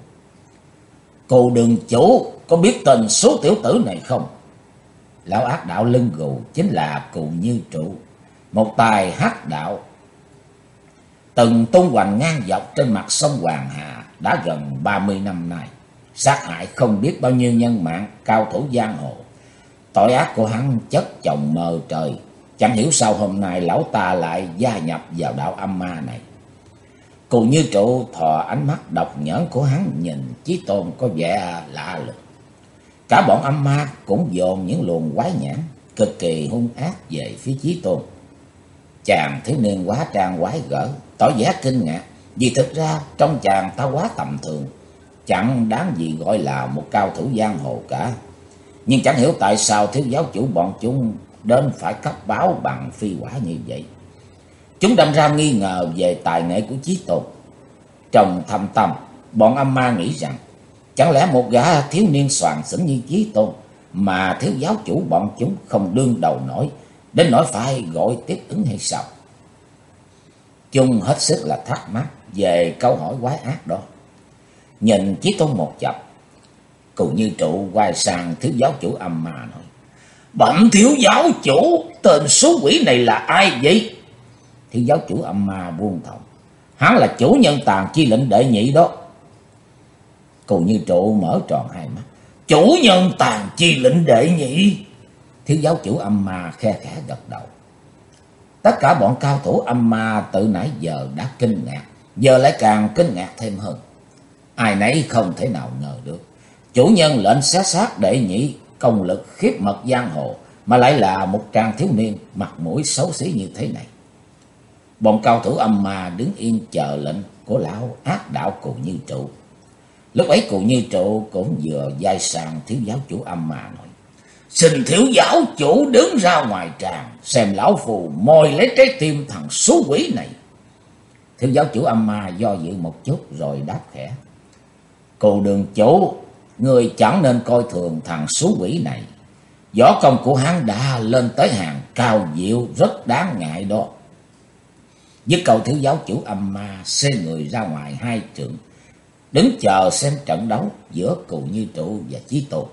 cô đường chủ có biết tên số tiểu tử này không? Lão ác đạo lưng gù chính là Cù Như Trụ, một tài hắc đạo từng tung hoành ngang dọc trên mặt sông Hoàng Hà đã gần 30 năm nay, sát hại không biết bao nhiêu nhân mạng cao thủ giang hồ. Tội ác của hắn chất chồng mờ trời, chẳng hiểu sao hôm nay lão ta lại gia nhập vào đạo Âm Ma này. Cù Như Trụ thò ánh mắt độc nhãn của hắn nhìn Chí Tôn có vẻ lạ lùng. Cả bọn âm ma cũng dồn những luồng quái nhãn cực kỳ hung ác về phía Chí Tôn. Chàng thiếu niên quá trang quái gở, tỏ vẻ kinh ngạc, vì thực ra trong chàng ta quá tầm thường, chẳng đáng gì gọi là một cao thủ giang hồ cả. Nhưng chẳng hiểu tại sao thiếu giáo chủ bọn chúng đến phải cấp báo bằng phi quả như vậy. Chúng đâm ra nghi ngờ về tài nghệ của Chí Tôn. Trong thâm tâm, bọn âm ma nghĩ rằng chẳng lẽ một gã thiếu niên soàn xỉn như Chí Tôn mà thiếu giáo chủ bọn chúng không đương đầu nổi, đến nỗi phải gọi tiếp ứng hay sao? Chúng hết sức là thắc mắc về câu hỏi quái ác đó. Nhìn Chí Tôn một chập, Cù Như Trụ quay sang thiếu giáo chủ âm ma nói: Bẩm thiếu giáo chủ, tên số quỷ này là ai vậy? Thiếu giáo chủ âm ma buông thõng: Hắn là chủ nhân Tàn Chi lệnh đệ nhị đó. Cù Như Trụ mở tròn hai mắt: Chủ nhân Tàn Chi lệnh đệ nhị? Thiếu giáo chủ âm ma khe khẽ gật đầu. Tất cả bọn cao thủ âm ma từ nãy giờ đã kinh ngạc, giờ lại càng kinh ngạc thêm hơn. Ai nấy không thể nào ngờ được chủ nhân lệnh xé xác đệ nhị công lực khiếp mật giang hồ mà lại là một tràng thiếu niên mặt mũi xấu xí như thế này. Bọn cao thủ âm ma đứng yên chờ lệnh của lão ác đạo Cù Như Trụ. Lúc ấy Cù Như Trụ cũng vừa vai sang thiếu giáo chủ âm ma nói: Xin thiếu giáo chủ đứng ra ngoài tràng xem lão phù moi lấy trái tim thằng số quỷ này. Thiếu giáo chủ âm ma do dự một chút rồi đáp khẽ: Cù đường chủ, người chẳng nên coi thường thằng số quỷ này. Võ công của hắn đã lên tới hàng cao diệu, rất đáng ngại đó. Với câu thiếu giáo chủ âm ma xê người ra ngoài hai trượng, đứng chờ xem trận đấu giữa Cù Như Trụ và Chí Tôn.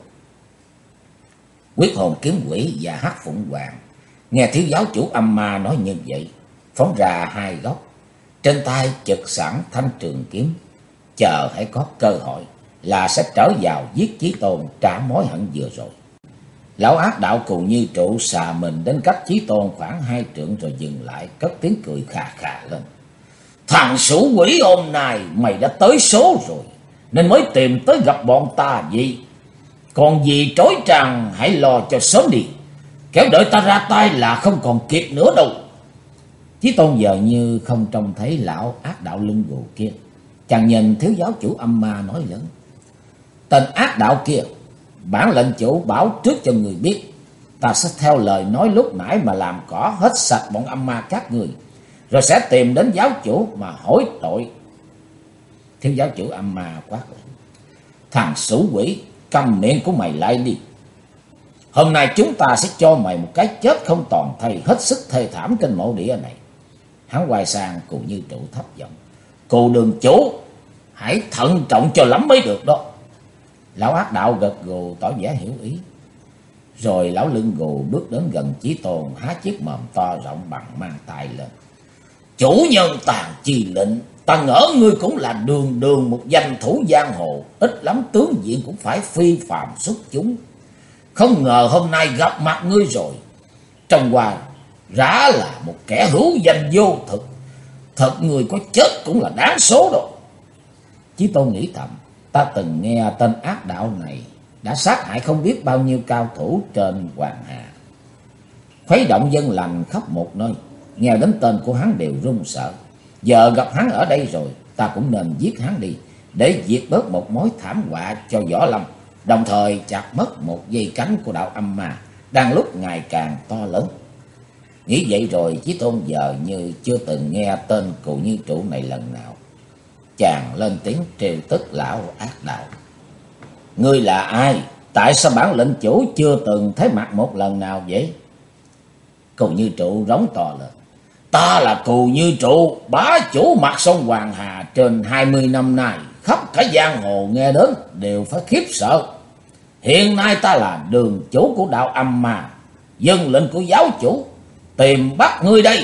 Quyết Hồn Kiếm Quỷ và Hắc Phụng Hoàng nghe thiếu giáo chủ âm ma nói như vậy, phóng ra hai góc, trên tay chực sẵn thanh trường kiếm, chờ hãy có cơ hội là sẽ trở vào giết Chí Tôn trả mối hận vừa rồi. Lão ác đạo Cù Như Trụ xà mình đến cách Chí Tôn khoảng hai trượng rồi dừng lại, cất tiếng cười khà khà lên: Thằng sủ quỷ, hôm nay mày đã tới số rồi nên mới tìm tới gặp bọn ta vậy. Còn gì trối trăng hãy lo cho sớm đi, kéo đợi ta ra tay là không còn kịp nữa đâu. Chí Tôn giờ như không trông thấy lão ác đạo lưng gù kia, chàng nhìn thiếu giáo chủ âm ma nói lớn: Tên ác đạo kia, bản lệnh chủ bảo trước cho người biết, ta sẽ theo lời nói lúc nãy mà làm cỏ hết sạch bọn âm ma các người, rồi sẽ tìm đến giáo chủ mà hối tội. Thiếu giáo chủ âm ma quát lên: Thằng sủ quỷ, câm miệng của mày lại đi. Hôm nay chúng ta sẽ cho mày một cái chết không toàn thây, hết sức thê thảm trên mộ địa này. Hắn quay sang Cù Như Trụ thấp giọng: Cù đường chủ, hãy thận trọng cho lắm mới được đó. Lão ác đạo gật gù tỏ vẻ hiểu ý. Rồi lão lưng gù bước đến gần Chí Tôn, há chiếc mồm to rộng bằng mang tay lên: Chủ nhân Tàn Chi lệnh, ta ngỡ ngươi cũng là đường đường một danh thủ giang hồ, ít lắm tướng diện cũng phải phi phàm xuất chúng. Không ngờ hôm nay gặp mặt ngươi rồi, trong qua rã là một kẻ hữu danh vô thực. Thật người có chết cũng là đáng số rồi. Chí Tôn nghĩ thầm: ta từng nghe tên ác đạo này đã sát hại không biết bao nhiêu cao thủ trên Hoàng Hà, khuấy động dân lành khắp một nơi, nghe đến tên của hắn đều run sợ. Giờ gặp hắn ở đây rồi, ta cũng nên giết hắn đi, để diệt bớt một mối thảm họa cho Võ Lâm, đồng thời chặt mất một dây cánh của đạo âm ma đang lúc ngày càng to lớn. Nghĩ vậy rồi Chí Tôn giờ như chưa từng nghe tên Cù Như Trụ này lần nào. Chàng lên tiếng trêu tức lão ác đạo: Ngươi là ai? Tại sao bản lệnh chủ chưa từng thấy mặt một lần nào vậy? Cù Như Trụ rống to lên: Ta là Cù Như Trụ, bá chủ mặt sông Hoàng Hà trên 20 năm nay, khắp cả giang hồ nghe đến đều phải khiếp sợ. Hiện nay ta là đường chủ của đạo âm ma, dân lệnh của giáo chủ tìm bắt ngươi đây.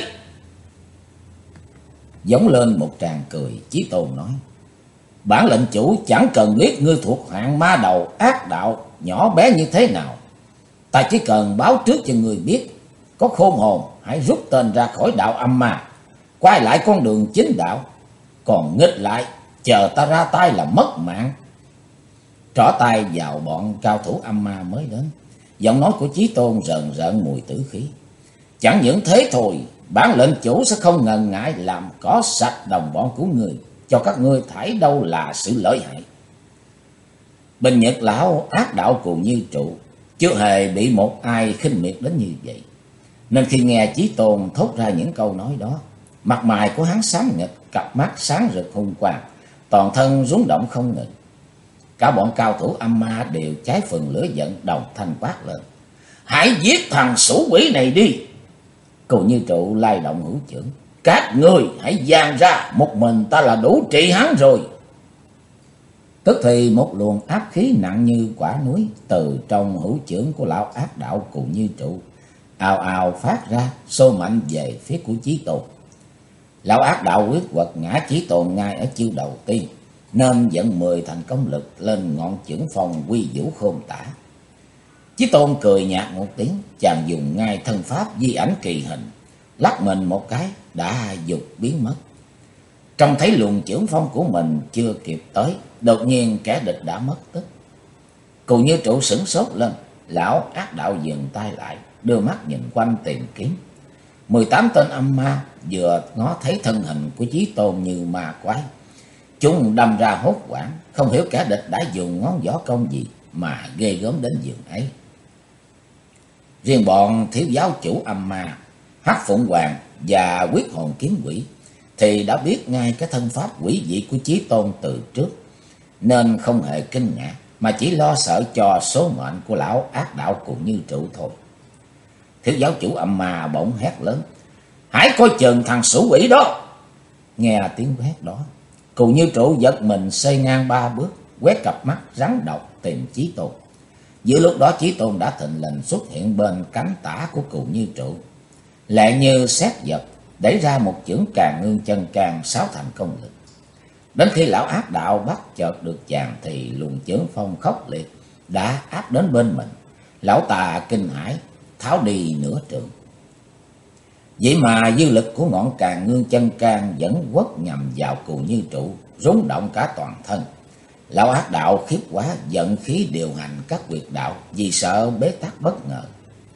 Giống lên một tràng cười, Chí Tôn nói: Bản lệnh chủ chẳng cần biết ngươi thuộc hạng ma đầu ác đạo nhỏ bé như thế nào, ta chỉ cần báo trước cho ngươi biết. Có khôn hồn hãy rút tên ra khỏi đạo âm ma, quay lại con đường chính đạo. còn nghịch lại, chờ ta ra tay là mất mạng. Trỏ tay vào bọn cao thủ âm ma mới đến, giọng nói của Chí Tôn rờn rợn mùi tử khí. Chẳng những thế thôi, bản lệnh chủ sẽ không ngần ngại làm có sạch đồng bọn của người, cho các ngươi thấy đâu là sự lợi hại. Bình Nhật lão ác đạo Cù Như Trụ chưa hề bị một ai khinh miệt đến như vậy, nên khi nghe Chí Tôn thốt ra những câu nói đó, mặt mày của hắn xám nghịch, cặp mắt sáng rực hung quang, toàn thân rung động không ngừng. Cả bọn cao thủ âm ma đều cháy phần lửa giận, đồng thanh quát lên: hãy giết thằng sủ quỷ này đi! Cù Như Trụ lay động hữu chưởng: các ngươi hãy dàn ra, một mình ta là đủ trị hắn rồi. Tức thì một luồng áp khí nặng như quả núi từ trong hữu chưởng của lão ác đạo Cù Như Trụ ào ào phát ra, xô mạnh về phía của Chí Tôn. Lão ác đạo quyết quật ngã Chí Tôn ngay ở chiêu đầu tiên, nên dẫn 10 thành công lực lên ngọn chưởng phong quy vũ khôn tả. Chí Tôn cười nhạt một tiếng, chàng dùng ngay thân pháp di ảnh kỳ hình, lắc mình một cái đã dục biến mất. Trông thấy luồng chưởng phong của mình chưa kịp tới, đột nhiên kẻ địch đã mất tích. Cù Như Trụ sửng sốt lên, lão ác đạo dừng tay lại, đưa mắt nhìn quanh tìm kiếm. 18 tên âm ma vừa ngó thấy thân hình của Chí Tôn như ma quái, chúng đâm ra hốt hoảng, không hiểu kẻ địch đã dùng ngón võ công gì mà ghê gớm đến giường ấy. Riêng bọn thiếu giáo chủ âm ma Hắc Phụng Hoàng và Quyết Hồn Kiếm Quỷ thì đã biết ngay cái thân pháp quỷ dị của Chí Tôn từ trước, nên không hề kinh ngạc, mà chỉ lo sợ cho số mệnh của lão ác đạo Cù Như Trụ thôi. Thiếu giáo chủ âm ma bỗng hét lớn: hãy coi chừng thằng sủ quỷ đó! Nghe tiếng hét đó, Cù Như Trụ giật mình xoay ngang 3 bước, quét cặp mắt rắn độc tìm Chí Tôn. Giữa lúc đó Chí Tôn đã thình lình xuất hiện bên cánh tả của Cù Như Trụ, lẹ như sét giật, đẩy ra một chưởng Càn Ngương Chân Can 6 thành công lực. Đến khi lão ác đạo bắt chợt được chàng thì luồng chưởng phong khốc liệt đã áp đến bên mình. Lão ta kinh hãi tháo đi nửa trượng. Vậy mà dư lực của ngọn Càn Ngương Chân Can vẫn quất nhằm vào Cù Như Trụ, rung động cả toàn thân. Lão ác đạo khiếp quá, giận khí điều hành các huyệt đạo vì sợ bế tắc bất ngờ.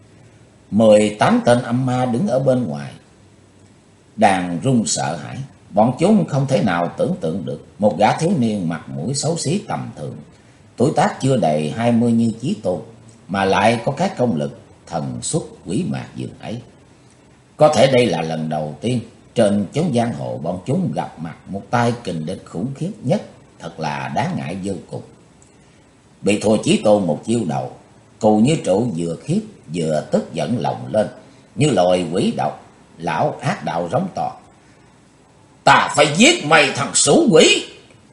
18 tên âm ma đứng ở bên ngoài đang run sợ hãi. Bọn chúng không thể nào tưởng tượng được một gã thiếu niên mặt mũi xấu xí tầm thường, tuổi tác chưa đầy 20 như Chí Tôn, mà lại có cái công lực thần xuất quỷ mạc dường ấy. Có thể đây là lần đầu tiên trên chốn giang hồ bọn chúng gặp mặt một tay kình địch khủng khiếp nhất, thật là đáng ngại vô cùng. Bị thua Chí Tôn một chiêu đầu, Cù Như Trụ vừa khiếp vừa tức giận lòng lên như loài quỷ độc. Lão ác đạo rống to: ta phải giết mày thằng sủ quỷ!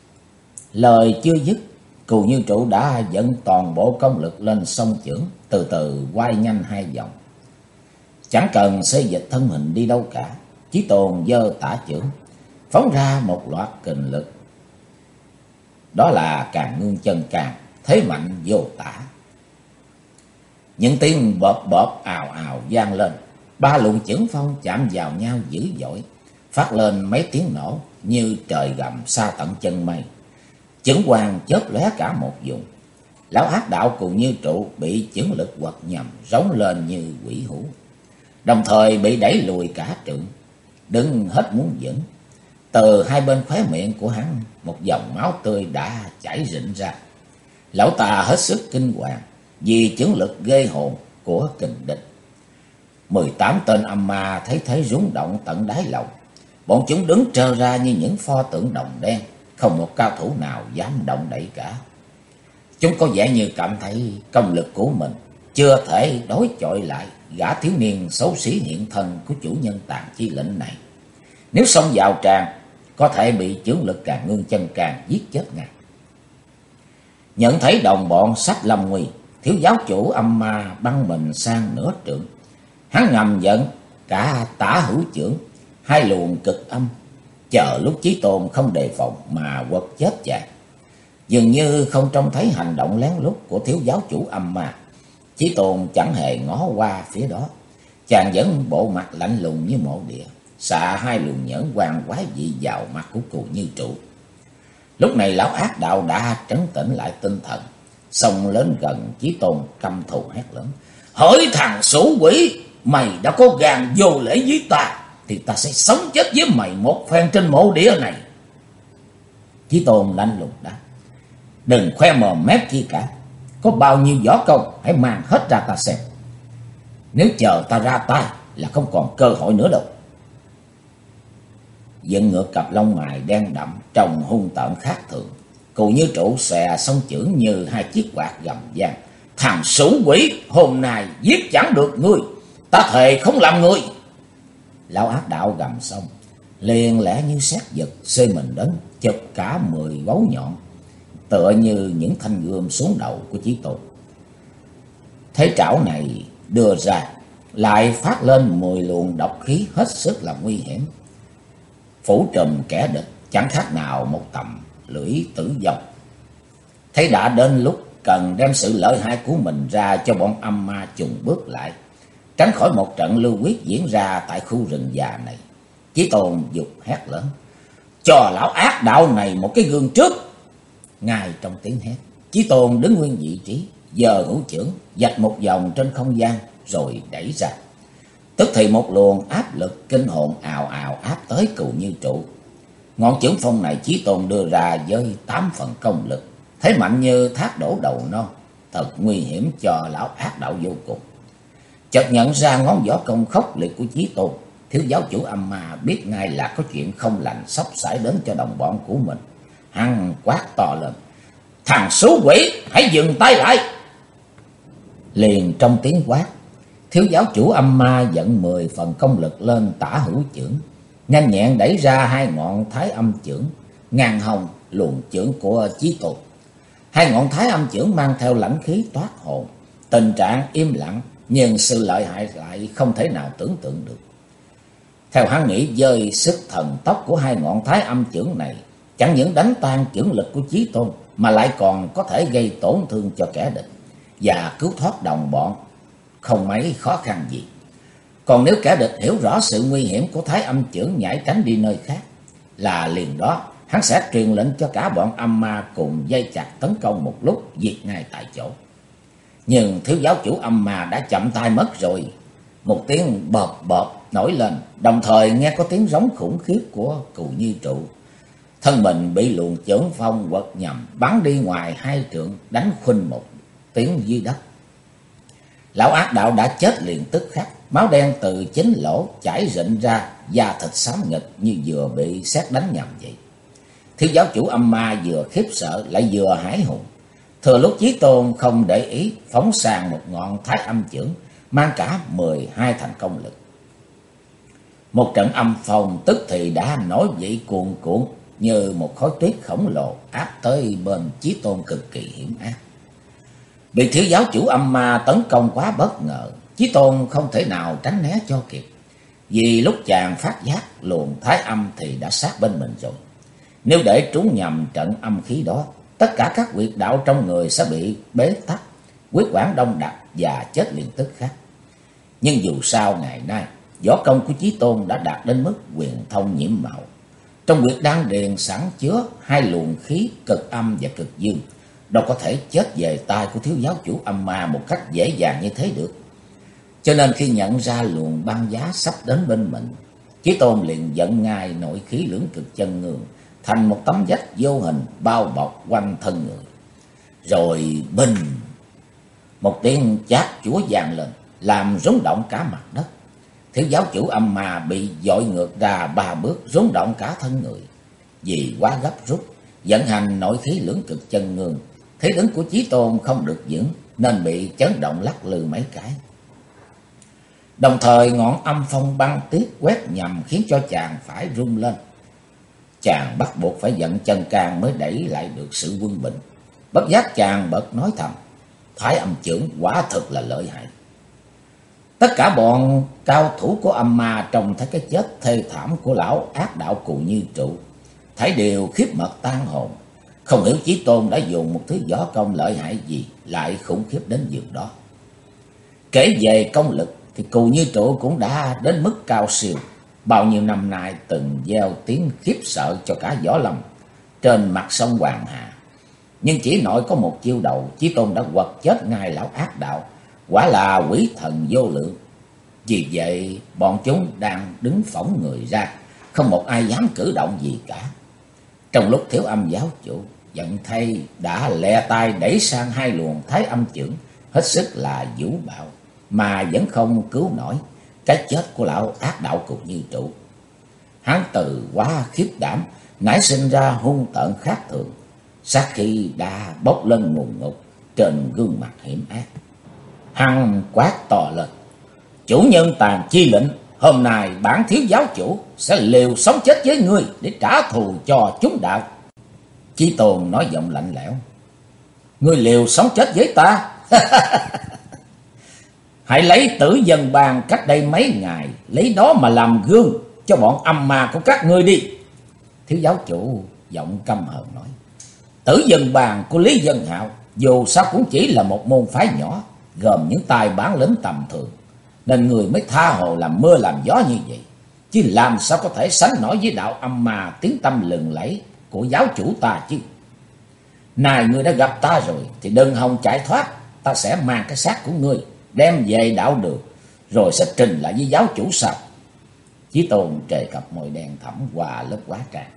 Lời chưa dứt, Cù Như Trụ đã dẫn toàn bộ công lực lên song chưởng, từ từ quay nhanh 2 vòng. Chẳng cần xê dịch thân hình đi đâu cả, Chí Tôn giơ tả chưởng phóng ra một loạt kình lực, đó là Càn Ngương Chân Can, thế mạnh vô tả. Những tiếng bợp bợp ào ào vang lên, 3 luồng chưởng phong chạm vào nhau dữ dội, phát lên mấy tiếng nổ như trời gầm xa tận chân mây. Chưởng quang chớp lóe cả một vùng. Lão ác đạo Cù Như Trụ bị chưởng lực quật nhầm, rống lên như quỷ hủ, đồng thời bị đẩy lùi cả trượng, đứng hết muốn vững. Từ hai bên khóe miệng của hắn một dòng máu tươi đã chảy rịn ra. Lão ta hết sức kinh hoàng vì chưởng lực ghê hồn của kình địch. 18 tên âm ma thấy thế rung động tận đáy lòng. Bọn chúng đứng trơ ra như những pho tượng đồng đen, không một cao thủ nào dám động đậy cả. Chúng có vẻ như cảm thấy công lực của mình chưa thể đối chọi lại gã thiếu niên xấu xí hiện thân của chủ nhân Tàn Chi Lệnh này. Nếu xông vào tràn, có thể bị chưởng lực Càn Ngương Chân Can giết chết ngay. Nhận thấy đồng bọn sắp lâm nguy, thiếu giáo chủ âm ma băng mình sang nửa trượng. Hắn ngầm giận cả tả hữu chưởng, 2 luồng cực âm, chờ lúc Chí Tôn không đề phòng mà quật chết chàng. Dường như không trông thấy hành động lén lút của thiếu giáo chủ âm ma, Chí Tôn chẳng hề ngó qua phía đó. Chàng vẫn bộ mặt lạnh lùng như mộ địa, xạ hai luồng nhẫn quang quái dị vào mặt của Cù Như Trụ. Lúc này lão ác đạo đã trấn tĩnh lại tinh thần, xông lên gần Chí Tôn căm thù hét lớn: hỡi thằng xấu quỷ, mày đã có gan vô lễ với ta, thì ta sẽ sống chết với mày một phen trên mộ địa này. Chí Tôn lạnh lùng đáp: đừng khoe mồm mép chi cả, có bao nhiêu võ công hãy mang hết ra ta xem. Nếu chờ ta ra tay là không còn cơ hội nữa đâu. Dựng ngược cặp lông mày đen đậm trông hung tợn khác thường. Cù Như Trụ xòe song chưởng như hai chiếc quạt gầm vang: thằng xấu quỷ, hôm nay giết chẳng được ngươi, ta thề không làm ngươi. Lão ác đạo gầm xong, liền lẽ như sét giật xơi mình đến, chụp cả 10 gấu nhọn, tựa như những thanh gươm xuống đầu của Chí Tôn. Thế trảo này đưa ra lại phát lên 10 luồng độc khí hết sức là nguy hiểm, phủ trùm kẻ địch chẳng khác nào một tầm lưỡi tử vong. Thấy đã đến lúc cần đem sự lợi hại của mình ra cho bọn âm ma chùng bước lại, tránh khỏi một trận lưu huyết diễn ra tại khu rừng già này, Chí Tôn giục hét lớn: cho lão ác đạo này một cái gương trước. Ngay trong tiếng hét, Chí Tôn đứng nguyên vị trí, giơ hữu chưởng vạch một vòng trên không gian rồi đẩy ra. Tức thì một luồng áp lực kinh hồn ào ào áp tới Cù Như Trụ. Ngọn chưởng phong này Chí Tôn đưa ra với 8 phần công lực, thế mạnh như thác đổ đầu non, thật nguy hiểm cho lão ác đạo vô cùng. Chợt nhận ra ngón võ công khốc liệt của Chí Tôn, thiếu giáo chủ âm ma biết ngay là có chuyện không lành sắp xảy đến cho đồng bọn của mình. Hắn quát to lên: thằng xú quỷ, hãy dừng tay lại. Liền trong tiếng quát, thiếu giáo chủ âm ma dẫn 10 phần công lực lên tả hữu chưởng, nhanh nhẹn đẩy ra hai ngọn thái âm chưởng, ngang hồng luồng chưởng của Chí Tôn. Hai ngọn thái âm chưởng mang theo lãnh khí toát hồn, tình trạng im lặng nhưng sự lợi hại lại không thể nào tưởng tượng được. Theo hắn nghĩ, với sức thần tốc của hai ngọn thái âm chưởng này, chẳng những đánh tan chưởng lực của Chí Tôn mà lại còn có thể gây tổn thương cho kẻ địch và cứu thoát đồng bọn không mấy khó khăn gì. Còn nếu kẻ địch hiểu rõ sự nguy hiểm của thái âm chưởng nhảy tránh đi nơi khác, là liền đó hắn sẽ truyền lệnh cho cả bọn âm ma cùng dây chặt tấn công một lúc, diệt ngay tại chỗ. Nhưng thiếu giáo chủ âm ma đã chậm tay mất rồi. Một tiếng bợp bợp nổi lên, đồng thời nghe có tiếng rống khủng khiếp của Cù Như Trụ. Thân mình bị luồng chưởng phong quật nhầm, bắn đi ngoài 2 trượng, đánh khuynh một tiếng dưới đất. Lão ác đạo đã chết liền tức khắc, máu đen từ chính lỗ chảy rịn ra, da thịt xám nghịch như vừa bị sét đánh nhầm vậy. Thiếu giáo chủ âm ma vừa khiếp sợ lại vừa hãi hùng. Thừa lúc Chí Tôn không để ý, phóng sang một ngọn thái âm chưởng mang cả 12 thành công lực. Một trận âm phong tức thì đã nổi dậy cuồn cuộn như một khối tuyết khổng lồ áp tới bên Chí Tôn cực kỳ hiểm ác. Bị thiếu giáo chủ âm ma tấn công quá bất ngờ, Chí Tôn không thể nào tránh né cho kịp. Vì lúc chàng phát giác luồng thái âm thì đã sát bên mình rồi. Nếu để trúng nhầm trận âm khí đó, tất cả các huyệt đạo trong người sẽ bị bế tắc, huyết quản đông đặc và chết liền tức khắc. Nhưng dù sao ngày nay, võ công của Chí Tôn đã đạt đến mức huyền thông nhiễm màu. Trong huyệt đan điền sẵn chứa 2 luồng khí cực âm và cực dương, đâu có thể chết về tay của thiếu giáo chủ âm ma một cách dễ dàng như thế được. Cho nên khi nhận ra luồng băng giá sắp đến bên mình, Chí Tôn liền dẫn ngay nội khí lưỡng cực chân ngương thành một tấm vách vô hình bao bọc quanh thân người. Rồi bình, một tiếng chát chúa vang lên, làm rúng động cả mặt đất. Thiếu giáo chủ âm ma bị dội ngược ra 3 bước, rúng động cả thân người. Vì quá gấp rút vận hành nội khí lưỡng cực chân ngương, thế đứng của Chí Tôn không được vững nên bị chấn động lắc lư mấy cái. Đồng thời ngọn âm phong băng tuyết quét nhầm khiến cho chàng phải rung lên. Chàng bắt buộc phải vận chân can mới đẩy lại được sự quân bình. Bất giác chàng bật nói thầm: thái âm chưởng quả thực là lợi hại. Tất cả bọn cao thủ của âm ma trông thấy cái chết thê thảm của lão ác đạo Cù Như Trụ, thảy đều khiếp mật tan hồn. Không hiểu Chí Tôn đã dùng một thứ võ công lợi hại gì lại khủng khiếp đến giường đó. Kể về công lực thì Cù Như Trụ cũng đã đến mức cao siêu, bao nhiêu năm nay từng gieo tiếng khiếp sợ cho cả võ lâm trên mặt sông Hoàng Hà. Nhưng chỉ nội có một chiêu đầu, Chí Tôn đã quật chết ngay lão ác đạo, quả là quỷ thần vô lượng. Vì vậy bọn chúng đang đứng phỏng người ra, không một ai dám cử động gì cả. Trong lúc Thiếu Âm giáo chủ giận thay đã lẹ tay đẩy sang hai luồng Thái Âm chưởng hết sức là vũ bạo, mà vẫn không cứu nổi cái chết của lão ác đạo Cục Như Trụ. Hắn từ quá khiếp đảm nảy sinh ra hung tợn khác thường, sát khí đã bốc lên ngùn ngụt trên gương mặt hiểm ác. Hắn quát to lên: "Chủ nhân Tàn Chi lệnh, hôm nay bản thiếu giáo chủ sẽ liều sống chết với ngươi để trả thù cho chúng đạo." Chí Tôn nói giọng lạnh lẽo: "Ngươi liều sống chết với ta? Hãy lấy Tử Dân Bang cách đây mấy ngày, lấy đó mà làm gương cho bọn âm ma của các ngươi đi." Thiếu giáo chủ giọng căm hờn nói: "Tử Dân Bang của Lý Dân Hạo dù sao cũng chỉ là một môn phái nhỏ, gồm những tài bản lĩnh tầm thường, nên người mới tha hồ làm mưa làm gió như vậy, chứ làm sao có thể sánh nổi với đạo âm ma tiếng tăm lừng lẫy của giáo chủ ta chứ. Này ngươi đã gặp ta rồi thì đừng hòng chạy thoát, ta sẽ mang cái xác của ngươi đem về đạo đường, rồi sẽ trình lại với giáo chủ sau." Chí Tôn trề cặp môi đen thẫm qua lớp quá trang: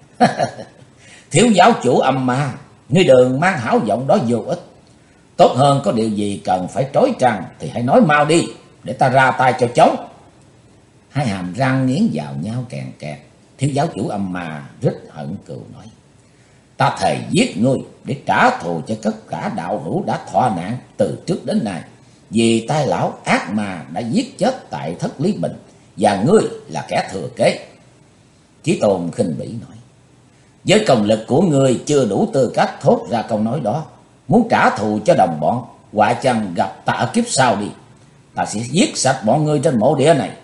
"Thiếu giáo chủ âm ma, ngươi đừng mang hảo giọng đó vô ích. Tốt hơn có điều gì cần phải trói trăng thì hãy nói mau đi, để ta ra tay cho chóng." Hai hàm răng nghiến vào nhau kèn kẹt. Thiếu giáo chủ âm ma rít hận cừu nói: "Ta thề giết ngươi để trả thù cho tất cả đạo hữu đã thọ nạn từ trước đến nay, vì tai lão ác ma đã giết chết tại Thất Lý Bình, và ngươi là kẻ thừa kế." Chí Tôn khinh bỉ nói: "Với công lực của ngươi chưa đủ tư cách thốt ra câu nói đó. Muốn trả thù cho đồng bọn, họa chăng gặp ta ở kiếp sau đi. Ta sẽ giết sạch bọn ngươi trên mộ địa này."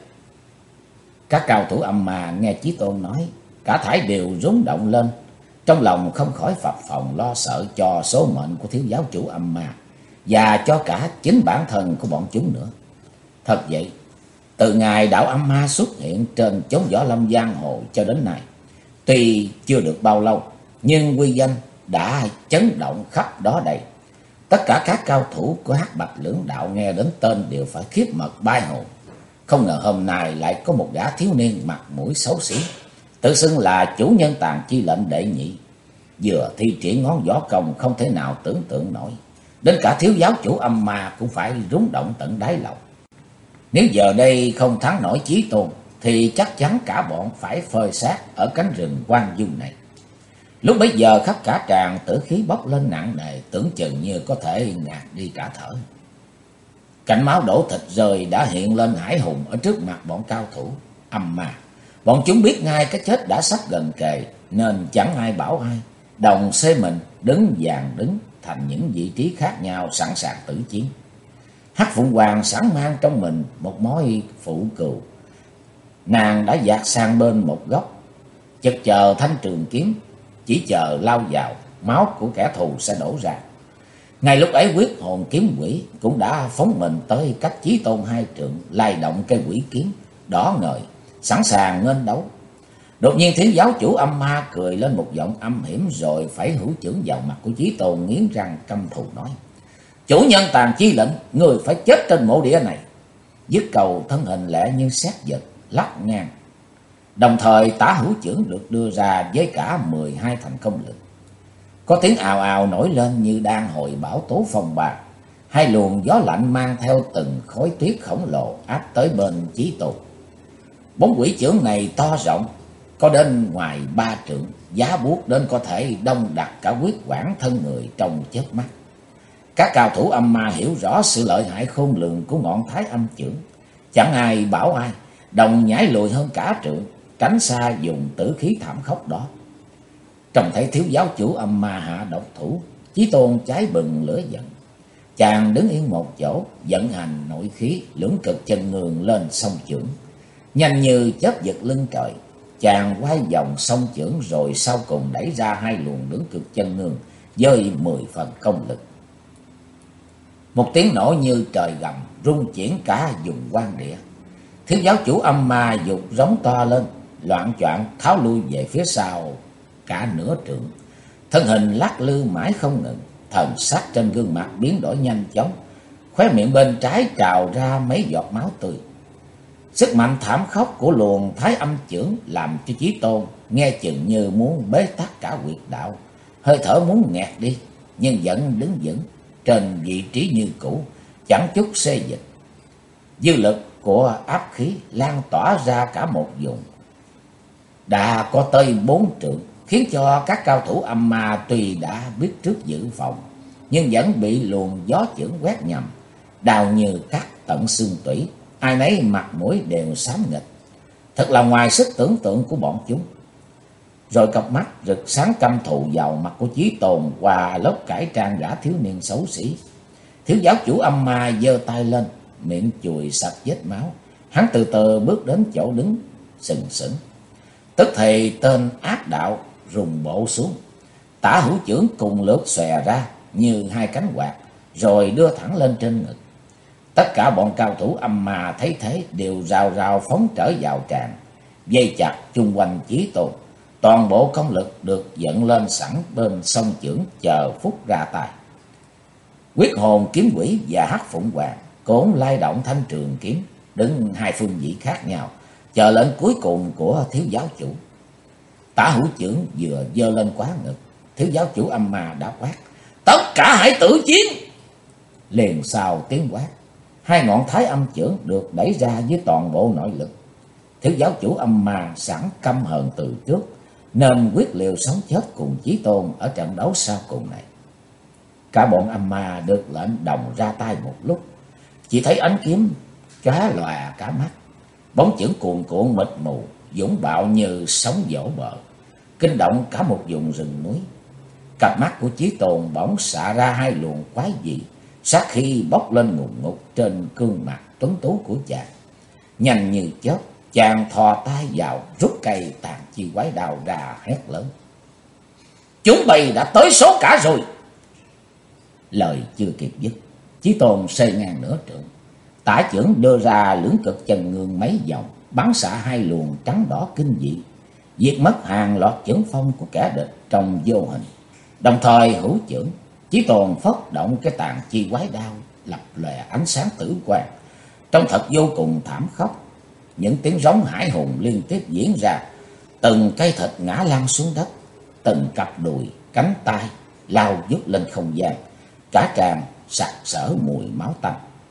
Các cao thủ âm ma nghe Chí Tôn nói, cả thảy đều rúng động lên, trong lòng không khỏi phập phồng lo sợ cho số mệnh của thiếu giáo chủ âm ma, và cho cả chính bản thân của bọn chúng nữa. Thật vậy, từ ngày đạo âm ma xuất hiện trên chốn võ lâm giang hồ cho đến nay, tuy chưa được bao lâu, nhưng uy danh đã chấn động khắp đó đây. Tất cả các cao thủ của Hắc Bạch Lưỡng đạo nghe đến tên đều phải khiếp mật bay hồn. Không ngờ hôm nay lại có một gã thiếu niên mặt mũi xấu xí, tự xưng là chủ nhân Tàn Chi lệnh đệ nhị, vừa thi triển ngón võ công không thể nào tưởng tượng nổi, đến cả thiếu giáo chủ âm ma cũng phải rúng động tận đáy lòng. Nếu giờ đây không thắng nổi Chí Tôn thì chắc chắn cả bọn phải phơi xác ở cánh rừng hoang vu này. Lúc bấy giờ khắp cả tràng tử khí bốc lên nặng nề, tưởng chừng như có thể ngạt đi cả thở. Cảnh máu đổ thịt rơi đã hiện lên hải hùng ở trước mặt bọn cao thủ âm ma. Bọn chúng biết ngay cái chết đã sắp gần kề, nên chẳng ai bảo ai, đồng xê mình đứng dàn đứng thành những vị trí khác nhau, sẵn sàng tử chiến. Hắc Phụng Hoàng sẵn mang trong mình một mối phụ cừu, nàng đã dạt sang bên một góc, chực chờ thanh trường kiếm, chỉ chờ lao vào, máu của kẻ thù sẽ đổ ra. Ngay lúc ấy quyết hồn kiếm quỷ cũng đã phóng mình tới cách Chí Tôn hai trượng, lay động cây quỷ kiếm đỏ ngời, sẵn sàng nghênh đấu. Đột nhiên thiếu giáo chủ âm ma cười lên một giọng âm hiểm, rồi phải hữu chưởng vào mặt của Chí Tôn, nghiến răng căm thù nói: "Chủ nhân Tàn Chi lệnh, người phải chết trên mộ địa này." Dứt cầu thân hình lẹ như sét giật lắc ngang, đồng thời tả hữu chưởng được đưa ra với cả 12 thành công lực. Có tiếng ào ào nổi lên như đang hồi bão tố phong ba. Hai luồng gió lạnh mang theo từng khối tuyết khổng lồ áp tới bên Chí Tôn. Bốn quỷ chưởng này to rộng, có đến ngoài 3 trượng, giá buốt đến có thể đông đặc cả huyết quản thân người trong chớp mắt. Các cao thủ âm ma hiểu rõ sự lợi hại khôn lường của ngọn Thái Âm chưởng, chẳng ai bảo ai, đồng nhảy lùi hơn cả trượng, tránh xa dùng tử khí thảm khốc đó. Trông thấy thiếu giáo chủ âm ma hạ độc thủ, Chí Tôn cháy bừng lửa giận. Chàng đứng yên một chỗ, vận hành nội khí, lưỡng cực chân ngường lên song chưởng, nhanh như chớp giật lưng trời. Chàng quay vòng song chưởng, rồi sau cùng đẩy ra hai luồng lưỡng cực chân ngường với 10 phần công lực. Một tiếng nổ như trời gầm rung chuyển cả vùng quan địa. Thiếu giáo chủ âm ma dục rống to lên, loạng choạng tháo lui về phía sau cả nửa trượng. Thân hình lắc lư mãi không ngừng, thần sắc trên gương mặt biến đổi nhanh chóng, khóe miệng bên trái trào ra mấy giọt máu tươi. Sức mạnh thảm khốc của luồng Thái Âm chưởng làm cho Chí Tôn nghe chừng như muốn bế tắc cả huyệt đạo, hơi thở muốn nghẹt đi, nhưng vẫn đứng vững trên vị trí như cũ, chẳng chút xê dịch. Dư lực của áp khí lan tỏa ra cả một vùng, đã có tới 4 trượng, khiến cho các cao thủ âm ma tuy đã biết trước dự phòng, nhưng vẫn bị luồng gió chưởng quét nhầm, đau như cắt tận xương tủy, ai nấy mặt mũi đều xám nghịch, thật là ngoài sức tưởng tượng của bọn chúng. Rồi cặp mắt rực sáng căm thù vào mặt của Chí Tôn qua lớp cải trang gã thiếu niên xấu xí. Thiếu giáo chủ âm ma giơ tay lên, miệng chùi sạch vết máu, hắn từ từ bước đến chỗ đứng sừng sững. Tức thì tên ác đạo rùng bộ xuống, tả hữu chưởng cùng lượt xòe ra như hai cánh quạt, rồi đưa thẳng lên trên ngực. Tất cả bọn cao thủ âm ma thấy thế đều rào rào phóng trở vào tràng, vây chặt chung quanh Chí Tôn. Toàn bộ công lực được dẫn lên sẵn bên song chưởng, chờ phút ra tay. Quyết hồn kiếm quỷ và Hắc Phụng Hoàng cũng lay động thanh trường kiếm, đứng hai phương vị khác nhau, chờ lệnh cuối cùng của thiếu giáo chủ. Tả hữu chưởng vừa giơ lên quá ngực, thiếu giáo chủ âm ma đã quát: tất cả hãy tử chiến! Liền sau tiếng quát, hai ngọn Thái Âm chưởng được đẩy ra với toàn bộ nội lực. Thiếu giáo chủ âm ma sẵn căm hờn từ trước, nên quyết liều sống chết cùng Chí Tôn ở trận đấu sau cùng này. Cả bọn âm ma được lệnh đồng ra tay một lúc, chỉ thấy ánh kiếm chóe lòa cả mắt, bóng chưởng cuồn cuộn mịt mù, dũng bạo như sóng vỗ bờ, kinh động cả một vùng rừng núi. Cặp mắt của Chí Tôn bỗng xạ ra hai luồng quái dị, sát khí bốc lên ngùn ngụt trên gương mặt tuấn tú của chàng. Nhanh như chớp, chàng thò tay vào rút cây tàn chi quái đao ra, hét lớn: chúng bay đã tới số cả rồi! Lời chưa kịp dứt, Chí Tôn xây ngang nửa trượng, tả chưởng đưa ra lưỡng cực chân ngương mấy vòng, bắn xạ hai luồng trắng đỏ kinh dị, diệt mất hàng loạt chưởng phong của kẻ địch trong vô hình. Đồng thời hữu chưởng, Chí Tôn phất động cái tàn chi quái đao, lập lòe ánh sáng tử quang, trông thật vô cùng thảm khốc. Những tiếng rống hãi hùng liên tiếp diễn ra, từng cây thịt ngã lăn xuống đất, từng cặp đùi, cánh tay lao vút lên không gian, cả tràng sặc sỡ mùi máu tanh.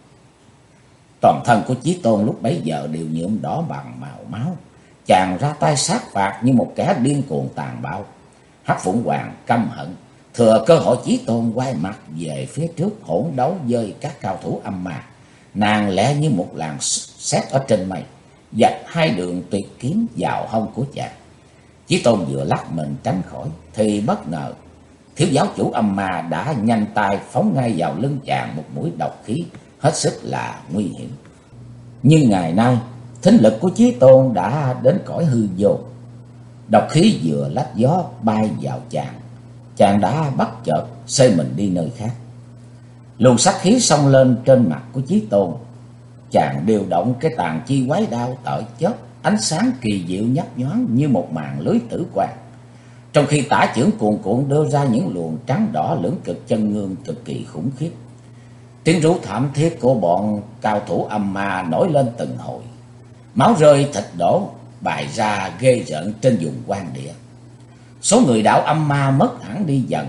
Toàn thân của Chí Tôn lúc bấy giờ đều nhuộm đỏ bằng màu máu, chàng ra tay sát phạt như một kẻ điên cuồng tàn bạo. Hắc Phụng Hoàng căm hận, thừa cơ hội Chí Tôn quay mặt về phía trước hỗn đấu với các cao thủ âm ma. Nàng lẽ như một làn sét ở trên mây, vạch hai đường tuyệt kiếm vào hông của chàng. Chí Tôn vừa lắc mình tránh khỏi, thì bất ngờ thiếu giáo chủ âm ma đã nhanh tay phóng ngay vào lưng chàng một mũi độc khí hết sức là nguy hiểm. Nhưng ngày nay thính lực của Chí Tôn đã đến cõi hư vô, độc khí vừa lách gió bay vào chàng đã bắt chợt xoay mình đi nơi khác. Luồng sát khí xông lên trên mặt của Chí Tôn, chàng điều động cái tàn chi quái đao tợ chớp, ánh sáng kỳ diệu nhấp nhoáng như một màn lưới tử quang. Trong khi tả chưởng cuồn cuộn đưa ra những luồng trắng đỏ lưỡng cực chân ngương cực kỳ khủng khiếp, tiếng rú thảm thiết của bọn cao thủ âm ma nổi lên từng hồi, máu rơi thịt đổ bày ra ghê rợn trên vùng quan địa. Số người đạo âm ma mất hẳn đi dần.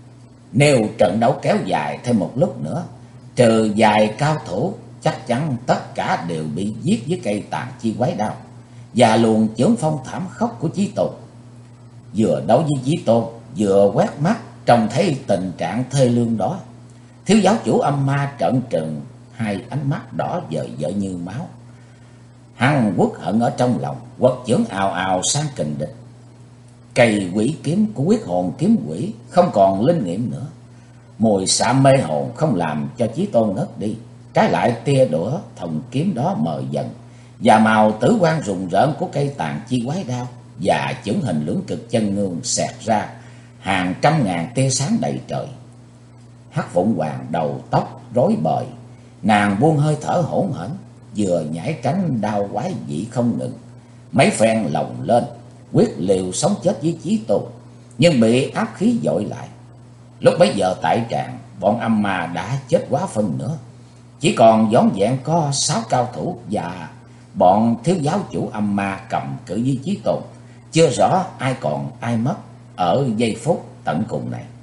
Nếu trận đấu kéo dài thêm một lúc nữa, trừ vài cao thủ, chắc chắn tất cả đều bị giết với cây tàn chi quái đao và luồng chưởng phong thảm khốc của Chí Tôn. Vừa đấu với Chí Tôn, vừa quét mắt trông thấy tình trạng thê lương đó, thiếu giáo chủ âm ma trợn trừng hai ánh mắt đỏ vời vợi như máu. Hắn uất hận ở trong lòng, quật chưởng ào ào sang kình địch. Cây quỷ kiếm của quyết hồn kiếm quỷ không còn linh nghiệm nữa, mùi xạ mê hồn không làm cho Chí Tôn ngất đi, trái lại tia đũa thần kiếm đó mờ dần, và màu tử quang rùng rợn của cây tàn chi quái đao và chưởng hình lưỡng cực chân ngương xẹt ra hàng trăm ngàn tia sáng đầy trời. Hắc Phụng Hoàng đầu tóc rối bời, nàng buông hơi thở hỗn hển, vừa nhảy tránh đao quái dị không ngừng, mấy phen lồng lên, quyết liều sống chết với Chí Tôn, nhưng bị áp khí dội lại. Lúc bấy giờ tại tràng, bọn âm ma đã chết quá phân nữa, chỉ còn vỏn vẹn có 6 cao thủ và bọn thiếu giáo chủ âm ma cầm cự với Chí Tôn. Chưa rõ ai còn ai mất ở giây phút tận cùng này.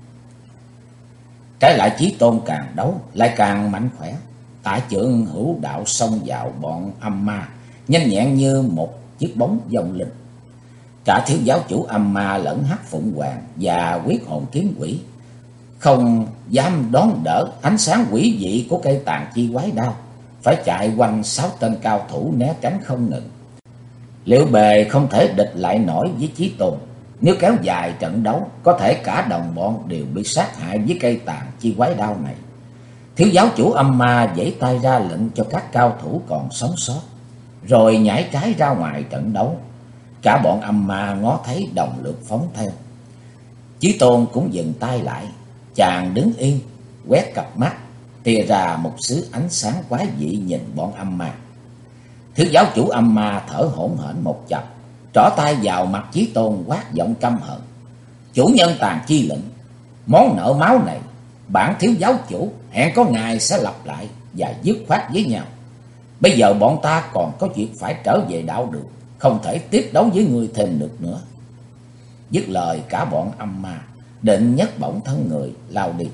Trái lại Chí Tôn càng đấu lại càng mạnh khỏe. Tạ Trượng hữu đạo xông vào bọn âm ma, nhanh nhẹn như một chiếc bóng vong linh. Cả thiếu giáo chủ âm ma lẫn Hắc Phụng Hoàng và Quyết Hồn Kiếm Quỷ không dám đón đỡ ánh sáng quỷ dị của cây tàn chi quái đao, phải chạy quanh 6 tên cao thủ né tránh không ngừng. Liệu bề không thể địch lại nổi với Chí Tôn. Nếu kéo dài trận đấu, có thể cả đồng bọn đều bị sát hại với cây tàn chi quái đao này. Thiếu giáo chủ âm ma giãy tay ra lệnh cho các cao thủ còn sống sót, rồi nhảy trái ra ngoài trận đấu. Cả bọn âm ma ngó thấy đồng lượt phóng theo. Chí Tôn cũng dừng tay lại. Chàng đứng yên, quét cặp mắt, tia ra một xứ ánh sáng quái dị nhìn bọn âm ma. Thiếu giáo chủ âm ma thở hổn hển một chập, trỏ tay vào mặt Chí Tôn quát giọng căm hận: "Chủ nhân tàn chi lệnh, món nợ máu này bản thiếu giáo chủ hẹn có ngày sẽ lặp lại và dứt khoát với nhau. Bây giờ bọn ta còn có việc phải trở về đạo đường, không thể tiếp đấu với người thêm được nữa." Dứt lời, cả bọn âm ma định nhấc bổng thân người lao đi.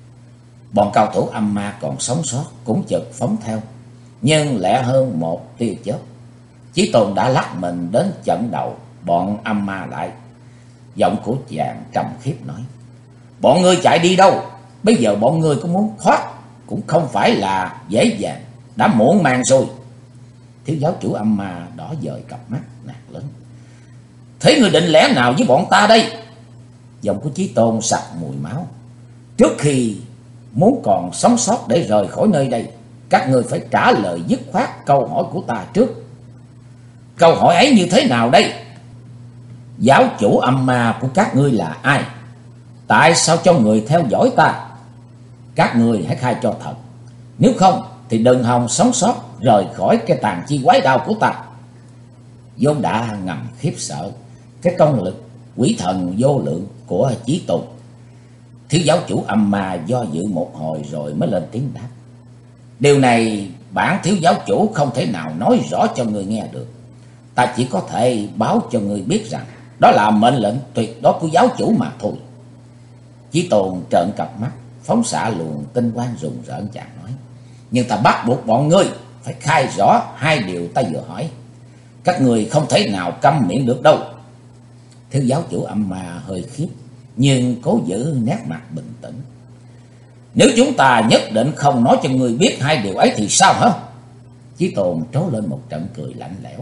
Bọn cao thủ âm ma còn sống sót cũng chợt phóng theo, nhưng lẹ hơn một tia chớp. Chí Tôn đã lắc mình đến chặn đầu bọn âm ma lại. Giọng của chàng trầm khiếp nói: "Bọn ngươi chạy đi đâu? Bây giờ bọn ngươi có muốn thoát cũng không phải là dễ dàng, đã muộn màng rồi." Thiếu giáo chủ âm ma đỏ dời cặp mắt nạt lớn: "Thế ngươi định lẽ nào với bọn ta đây?" Giọng của Chí Tôn sặc mùi máu: "Trước khi muốn còn sống sót để rời khỏi nơi đây, các ngươi phải trả lời dứt khoát câu hỏi của ta trước." "Câu hỏi ấy như thế nào đây?" "Giáo chủ âm ma của các ngươi là ai? Tại sao cho người theo dõi ta? Các ngươi hãy khai cho thật, nếu không thì đừng hòng sống sót rời khỏi cái tàn chi quái đao của ta." vốn đã ngầm khiếp sợ cái công lực quỷ thần vô lượng của Chí Tôn. Thiếu giáo chủ âm ma do dự một hồi rồi mới lên tiếng đáp: "Điều này bản thiếu giáo chủ không thể nào nói rõ cho người nghe được. Ta chỉ có thể báo cho người biết rằng đó là mệnh lệnh tuyệt đối của giáo chủ mà thôi." Chí Tôn trợn cặp mắt, phóng xạ luồng tinh quang rùng rợn, chàng nói: "Nhưng ta bắt buộc bọn ngươi phải khai rõ hai điều ta vừa hỏi. Các người không thể nào câm miệng được đâu." Thiếu giáo chủ âm ma hơi khiếp, nhưng cố giữ nét mặt bình tĩnh: "Nếu chúng ta nhất định không nói cho người biết hai điều ấy thì sao hả?" Chí Tôn trố lên một trận cười lạnh lẽo: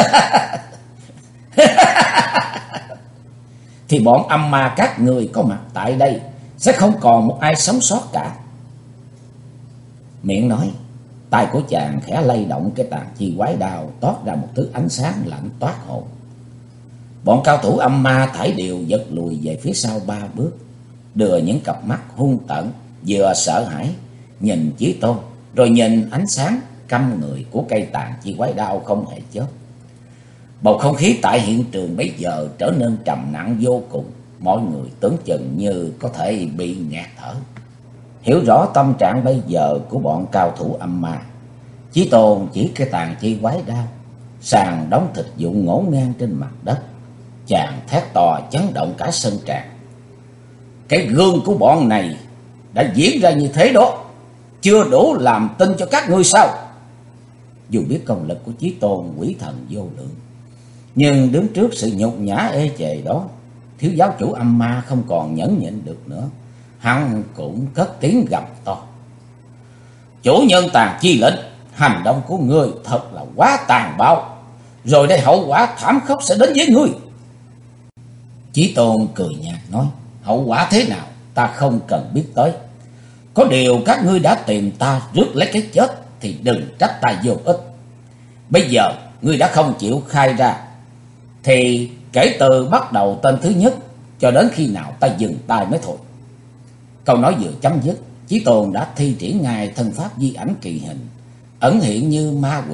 "Thì bọn âm ma các người có mặt tại đây sẽ không còn một ai sống sót cả." Miệng nói, tay của chàng khẽ lay động cái tàn chi quái đao, toát ra một thứ ánh sáng lạnh toát hồn. Bọn cao thủ âm ma thảy đều giật lùi về phía sau 3 bước, đưa những cặp mắt hung tợn vừa sợ hãi nhìn Chí Tôn, rồi nhìn ánh sáng căm người của cây tàn chi quái đao không hề chớp. Bầu không khí tại hiện trường bây giờ trở nên trầm nặng vô cùng, mọi người tưởng chừng như có thể bị nghẹt thở. Hiểu rõ tâm trạng bây giờ của bọn cao thủ âm ma, Chí Tôn chỉ cái tàn chi quái đao, sàn đóng thịt vụn ngổn ngang trên mặt đất. Chàng thét to chấn động cả sân tràng: "Cái gương của bọn này đã diễn ra như thế đó, chưa đủ làm tin cho các ngươi sao?" Dù biết công lực của Chí Tôn quỷ thần vô lượng, nhưng đứng trước sự nhục nhã ê chề đó, thiếu giáo chủ âm ma không còn nhẫn nhịn được nữa. Hắn cũng cất tiếng gầm to: "Chủ nhân tàn chi lệnh, hành động của ngươi thật là quá tàn bạo, rồi đây hậu quả thảm khốc sẽ đến với ngươi." Chí Tôn cười nhạt nói: "Hậu quả thế nào ta không cần biết tới. Có điều các ngươi đã tìm ta rước lấy cái chết thì đừng trách ta vô ích. Bây giờ ngươi đã không chịu khai ra, thì kể từ bắt đầu tên thứ nhất cho đến khi nào ta dừng tay mới thôi." Câu nói vừa chấm dứt, Chí Tôn đã thi triển ngay thân pháp di ảnh kỳ hình, ẩn hiện như ma quỷ,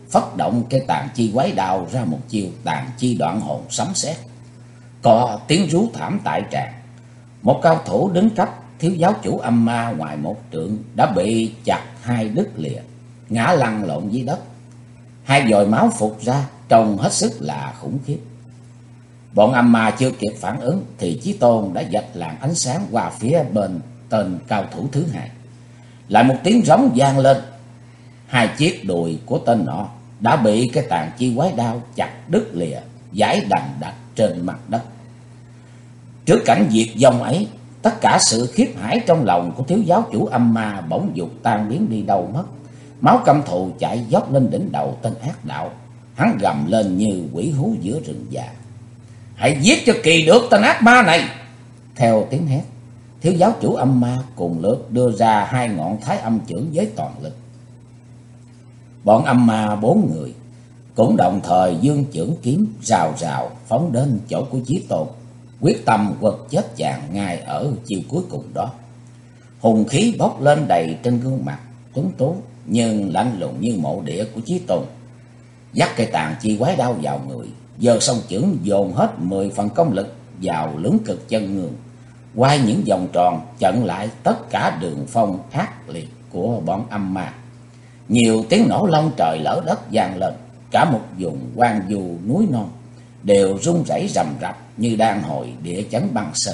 phất động cây tàn chi quái đao ra một chiêu tàn chi đoạn hồn sấm sét. Có tiếng rú thảm tại tràng. Một cao thủ đứng cách thiếu giáo chủ âm ma ngoài một trượng đã bị chặt hai đứt lìa, ngã lăn lộn dưới đất. Hai dòi máu phụt ra, trông hết sức là khủng khiếp. Bọn âm ma chưa kịp phản ứng thì Chí Tôn đã vạch làn ánh sáng qua phía bên tên cao thủ thứ hai. Lại một tiếng rống vang lên. Hai chiếc đùi của tên nọ đã bị cái tàn chi quái đao chặt đứt lìa, giãi đành đạch trên mặt đất. Trước cảnh diệt vong ấy, tất cả sự khiếp hải trong lòng của thiếu giáo chủ âm ma bỗng dục tan biến đi đâu mất. Máu căm thù chạy dốc lên đỉnh đầu tên ác đạo. Hắn gầm lên như quỷ hú giữa rừng già: "Hãy giết cho kỳ được tên ác ma này!" Theo tiếng hét, thiếu giáo chủ âm ma cùng lượt đưa ra hai ngọn thái âm chưởng với toàn lực. Bọn âm ma 4 người cũng đồng thời giương chưởng kiếm rào rào phóng đến chỗ của Chí Tôn, quyết tâm quật chết chàng ngay ở chiều cuối cùng đó. Hùng khí bốc lên đầy trên gương mặt tuấn tú nhưng lạnh lùng như mộ địa của Chí Tôn. Dắt cây tàn chi quái đao vào người, giơ song chưởng dồn hết 10 phần công lực vào lưỡng cực chân ngương, quay những vòng tròn chặn lại tất cả đường phong ác liệt của bọn âm ma. Nhiều tiếng nổ long trời lở đất vang lên, cả một vùng hoang vu núi non đều rung rẩy rầm rập như đang hồi địa chấn băng sơn.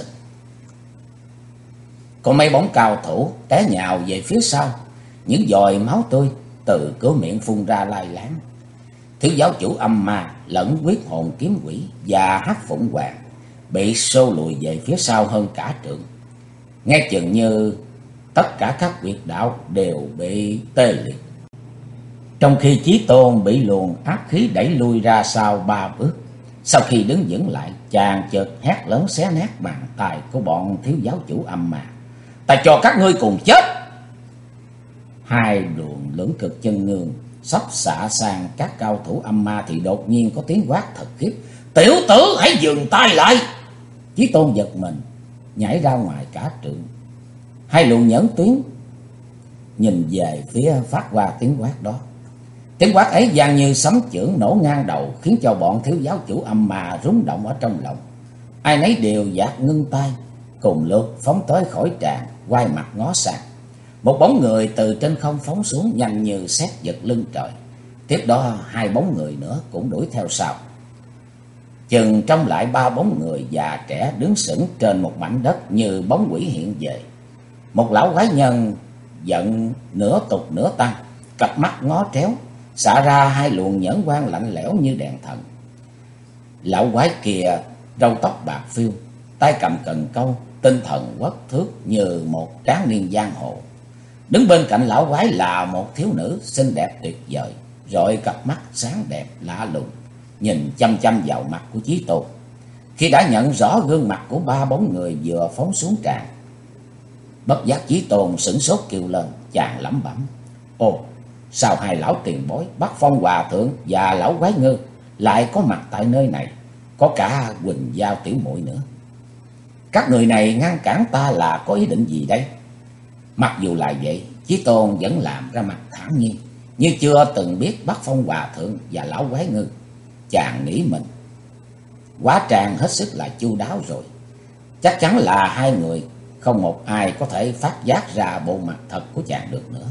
Còn mấy bóng cao thủ té nhào về phía sau, những giọt máu tươi từ cửa miệng phun ra lai láng. Thiếu giáo chủ âm ma lẫn quyết hồn kiếm quỷ và Hắc Phụng Hoàng bị xô lùi về phía sau hơn cả trượng, nghe chừng như tất cả các huyệt đạo đều bị tê liệt. Trong khi Chí Tôn bị luồng ác khí đẩy lui ra sau 3 bước, sau khi đứng vững lại, chàng chợt hét lớn xé nát bàn tay của bọn thiếu giáo chủ âm ma: "Ta cho các ngươi cùng chết!" Hai luồng lưỡng cực chân ngương sắp xạ sang các cao thủ âm ma thì đột nhiên có tiếng quát thật khiếp: "Tiểu tử, hãy dừng tay lại!" Chí Tôn giật mình, nhảy ra ngoài cả trượng. Hai luồng nhẫn tuyến nhìn về phía phát qua tiếng quát đó. Tiếng quát ấy vang như sấm chưởng nổ ngang đầu, khiến cho bọn thiếu giáo chủ âm ma rúng động ở trong lòng. Ai nấy đều dạt ngưng tay, cùng lượt phóng tới khỏi tràng, quay mặt ngó sang. Một bóng người từ trên không phóng xuống nhanh như sét giật lưng trời. Tiếp đó hai bóng người nữa cũng đuổi theo sau. Chừng trông lại 3 bóng người già trẻ đứng sững trên một mảnh đất như bóng quỷ hiện về. Một lão quái nhân giận nửa tục nửa tăng, cặp mắt ngó tréo, xạ ra hai luồng nhẫn quang lạnh lẽo như đèn thần. Lão quái kia râu tóc bạc phiêu, tay cầm cần câu, tinh thần quắc thước như một tráng niên giang hồ. Đứng bên cạnh lão quái là một thiếu nữ xinh đẹp tuyệt vời, rồi cặp mắt sáng đẹp lạ lùng, nhìn chăm chăm vào mặt của Chí Tôn. Khi đã nhận rõ gương mặt của 3 bóng người vừa phóng xuống tràng, bất giác Chí Tôn sửng sốt kêu lên, chàng lẩm bẩm: "Ồ, sao hai lão tiền bối Bắc Phong Hòa Thượng và lão quái ngư lại có mặt tại nơi này, có cả Quỳnh Giao tiểu muội nữa. Các người này ngăn cản ta là có ý định gì đây?" Mặc dù là vậy, Chí Tôn vẫn làm ra mặt thản nhiên, như chưa từng biết Bắc Phong Hòa Thượng và lão quái ngư. Chàng nghĩ mình quá trang hết sức là chu đáo rồi. Chắc chắn là hai người không một ai có thể phát giác ra bộ mặt thật của chàng được nữa.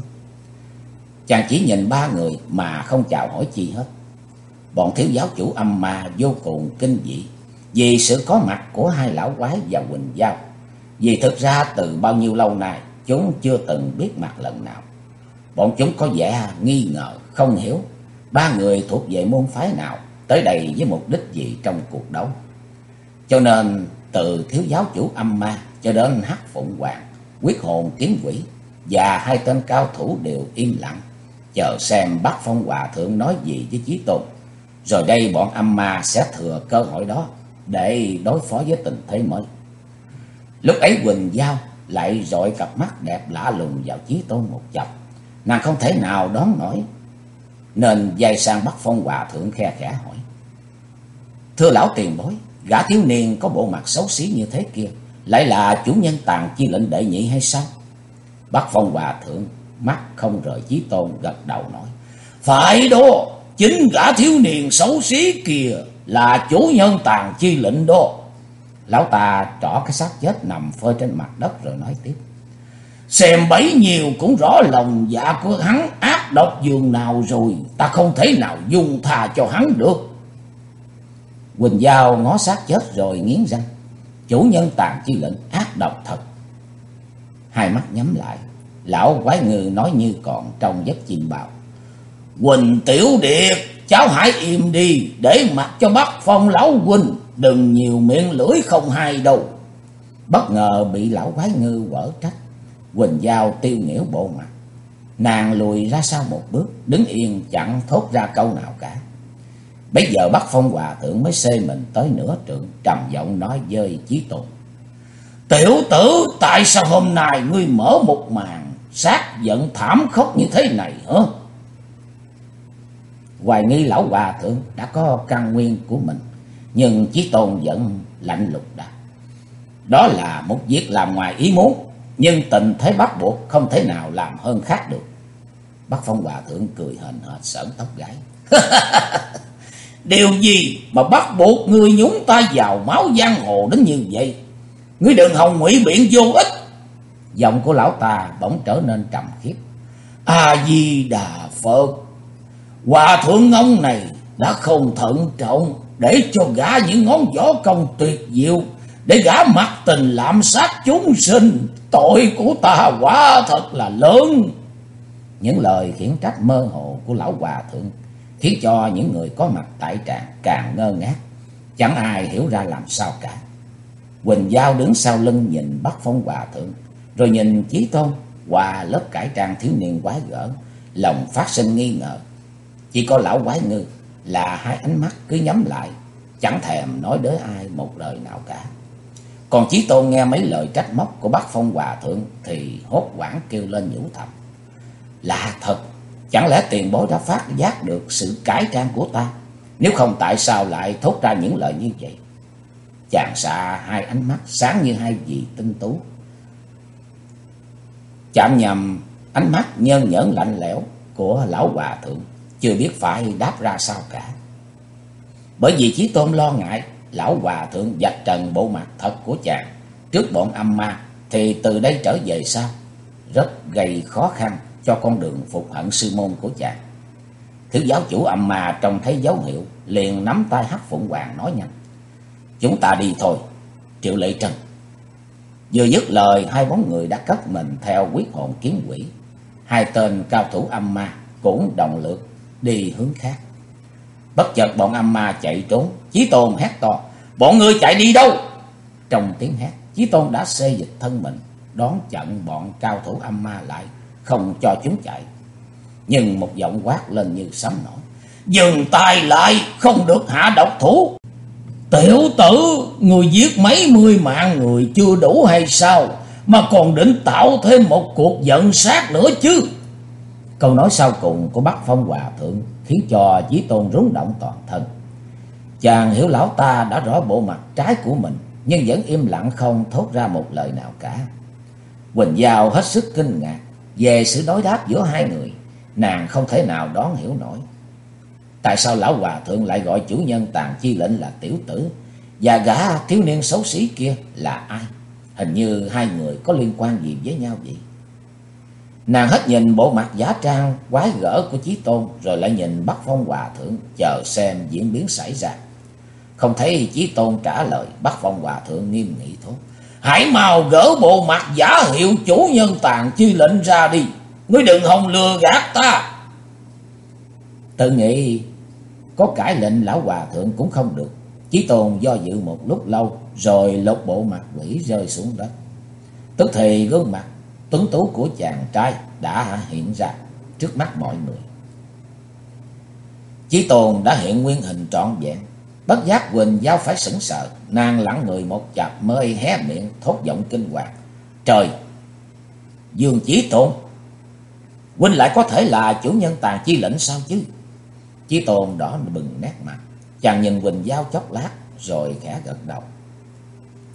Chàng chỉ nhìn 3 người mà không chào hỏi chi hết. Bọn thiếu giáo chủ âm ma vô cùng kinh dị vì sự có mặt của hai lão quái và Quỳnh Giao. Vì thực ra từ bao nhiêu lâu nay chúng chưa từng biết mặt lần nào. Bọn chúng có vẻ nghi ngờ, không hiểu 3 người thuộc về môn phái nào, tới đây với mục đích gì trong cuộc đấu. Cho nên từ thiếu giáo chủ âm ma cho đến Hắc Phụng Hoàng, quyết hồn kiếm quỷ và hai tên cao thủ đều im lặng, chờ xem Bắc Phong Hòa Thượng nói gì với Chí Tôn. Rồi đây bọn âm ma sẽ thừa cơ hội đó để đối phó với tình thế mới. Lúc ấy Quỳnh Giao lại dội cặp mắt đẹp lạ lùng vào Chí Tôn một chập. Nàng không thể nào đoán nổi, nên dây sang Bắc Phong Hòa Thượng khe khẽ hỏi: "Thưa lão tiền bối, gã thiếu niên có bộ mặt xấu xí như thế kia lại là chủ nhân tàn chi lệnh đệ nhị hay sao?" Bắc Phong Hòa Thượng mắt không rời Chí Tôn, gật đầu nói: "Phải đó, chính gã thiếu niên xấu xí kia là chủ nhân Tàn Chi Lệnh đó. Lão ta trỏ cái xác chết nằm phơi trên mặt đất rồi nói tiếp. Xem bấy nhiêu cũng rõ lòng dạ của hắn ác độc dường nào rồi, ta không thể nào dung tha cho hắn được. Quỳnh Giao ngó xác chết rồi nghiến răng. Chủ nhân Tàn Chi Lệnh ác độc thật. Hai mắt nhắm lại, lão quái ngư nói như còn trong giấc chim bào. Quỳnh Tiểu Điệt, cháu hãy im đi, để mặc cho Bắc Phong lão huynh, đừng nhiều miệng lưỡi không hay đâu. Bất ngờ bị lão quái ngư quở trách. Quỳnh Giao tiêu nghỉu bộ mặt, nàng lùi ra sau một bước, đứng yên chẳng thốt ra câu nào cả. Bây giờ Bắc Phong Hòa Thượng mới xê mình tới nửa trượng, trầm giọng nói với Chí Tôn. Tiểu tử, tại sao hôm nay ngươi mở một màn sát giận thảm khốc như thế này hả? Hoài nghi lão Hòa Thượng đã có căn nguyên của mình, nhưng Chí Tôn vẫn lạnh lùng đáp. Đó là một việc làm ngoài ý muốn, nhưng tình thế bắt buộc không thể nào làm hơn khác được. Bắc Phong Hòa Thượng cười hờn hệt sởn tóc gáy. Điều gì mà bắt buộc ngươi nhúng tay vào máu giang hồ đến như vậy? Ngươi đừng hòng ngụy biện vô ích. Giọng của lão ta bỗng trở nên trầm khiếp. A Di Đà Phật. Hòa thượng ông này đã không thận trọng để cho gã những ngón võ công tuyệt diệu, để gã mặc tình lạm sát chúng sinh. Tội của ta quả thật là lớn. Những lời khiển trách mơ hồ của lão Hòa Thượng khiến cho những người có mặt tại tràng càng ngơ ngác, chẳng ai hiểu ra làm sao cả. Quỳnh Giao đứng sau lưng nhìn Bắc Phong Hòa Thượng, rồi nhìn Chí Tôn qua lớp cải trang thiếu niên quái gở, lòng phát sinh nghi ngờ. Chỉ có lão quái ngư là hai ánh mắt cứ nhắm lại, chẳng thèm nói với ai một lời nào cả. Còn Chí Tôn nghe mấy lời trách móc của Bắc Phong Hòa Thượng thì hốt hoảng kêu lên nhủ thầm. Lạ thật, chẳng lẽ tiền bối đã phát giác được sự cải trang của ta? Nếu không tại sao lại thốt ra những lời như vậy? Chàng xạ hai ánh mắt sáng như hai vì tinh tú, chạm nhầm ánh mắt nhơn nhởn lạnh lẽo của lão Hòa Thượng, chưa biết phải đáp ra sao cả. Bởi vì Chí Tôn lo ngại lão Hòa Thượng vạch trần bộ mặt thật của chàng trước bọn âm ma, thì từ đây trở về sau rất gây khó khăn cho con đường phục hận sư môn của chàng. Thứ giáo chủ âm ma trông thấy dấu hiệu liền nắm tay Hắc Phụng Hoàng nói nhanh. Chúng ta đi thôi, Triệu Lệ Trân. Vừa dứt lời, hai bóng người đã cất mình theo quyết hồn kiếm quỷ. Hai tên cao thủ âm ma cũng đồng lượt đi hướng khác. Bất chợt bọn âm ma chạy trốn. Chí Tôn hét to. Bọn ngươi chạy đi đâu? Trong tiếng hét, Chí Tôn đã xê dịch thân mình, đón chặn bọn cao thủ âm ma lại, không cho chúng chạy. Nhưng một giọng quát lên như sấm nổ. Dừng tay lại, không được hạ độc thủ. Tiểu tử, người giết mấy mươi mạng người chưa đủ hay sao, mà còn định tạo thêm một cuộc giận sát nữa chứ? Câu nói sau cùng của Bắc Phong Hòa Thượng khiến cho Chí Tôn rúng động toàn thân. Chàng hiểu lão ta đã rõ bộ mặt trái của mình, nhưng vẫn im lặng không thốt ra một lời nào cả. Quỳnh Giao hết sức kinh ngạc về sự đối đáp giữa hai người. Nàng không thể nào đoán hiểu nổi. Tại sao lão Hòa Thượng lại gọi chủ nhân Tàn Chi Lệnh là tiểu tử, và gã thiếu niên xấu xí kia là ai? Hình như hai người có liên quan gì với nhau vậy? Nàng hết nhìn bộ mặt giả trang quái gở của Chí Tôn, rồi lại nhìn Bắc Phong Hòa Thượng chờ xem diễn biến xảy ra. Không thấy Chí Tôn trả lời, Bắc Phong Hòa Thượng nghiêm nghị thốt. Hãy mau gỡ bộ mặt giả hiệu chủ nhân Tàn Chi Lệnh ra đi. Ngươi đừng hòng lừa gạt ta. Tự nghĩ có cãi lệnh lão Hòa Thượng cũng không được. Chí Tôn do dự một lúc lâu, rồi lột bộ mặt quỷ rơi xuống đất. Tức thì gương mặt tuấn tú của chàng trai đã hiện ra trước mắt mọi người. Chí Tôn đã hiện nguyên hình trọn vẹn. Bất giác Quỳnh Giao phải sững sờ. Nàng lặng người một chập mới hé miệng thốt giọng kinh hoàng. Trời, Dương Chí Tôn, huynh lại có thể là chủ nhân Tàn Chi Lệnh sao chứ? Chí Tôn đỏ bừng nét mặt. Chàng nhìn Quỳnh Giao chốc lát rồi khẽ gật đầu.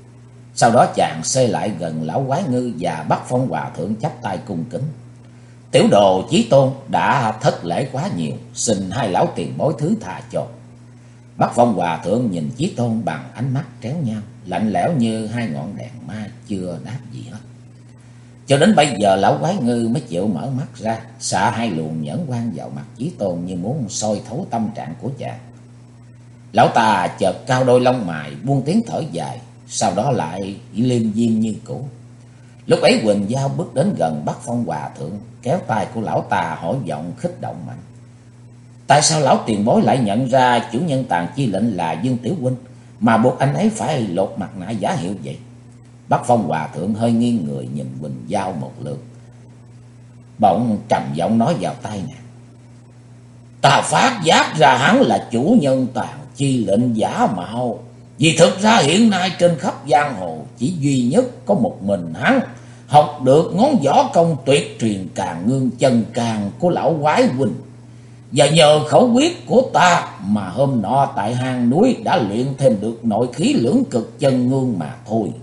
Sau đó chàng xê lại gần lão quái ngư và Bắc Phong Hòa Thượng chắp tay cung kính. Tiểu đồ Chí Tôn đã thất lễ quá nhiều, xin hai lão tiền bối thứ tha cho. Bắc Phong Hòa Thượng nhìn Chí Tôn bằng ánh mắt tréo nhau, lạnh lẽo như hai ngọn đèn ma, chưa đáp gì hết. Cho đến bây giờ lão quái ngư mới chịu mở mắt ra, xạ hai luồng nhẫn quang vào mặt Chí Tôn như muốn soi thấu tâm trạng của chàng. Lão ta chợt cao đôi lông mày, buông tiếng thở dài, sau đó lại liêm diêm như cũ. Lúc ấy Quỳnh Giao bước đến gần Bắc Phong Hòa Thượng, kéo tay của lão ta hỏi giọng khích động mạnh: tại sao lão tiền bối lại nhận ra chủ nhân Tàn Chi Lệnh là Dương Tiểu huynh, mà buộc anh ấy phải lột mặt nạ giả hiệu vậy? Bắc Phong Hòa Thượng hơi nghiêng người nhìn Quỳnh Giao một lượt, bỗng trầm giọng nói vào tai nàng: ta phát giác ra hắn là chủ nhân Tàn Chi Lệnh giả mạo, vì thực ra hiện nay trên khắp giang hồ chỉ duy nhất có một mình hắn học được ngón võ công tuyệt truyền Càn Ngương Chân Càn của lão quái huynh. Và nhờ khẩu quyết của ta mà hôm nọ tại hang núi đã luyện thêm được nội khí lưỡng cực chân ngương mà thôi.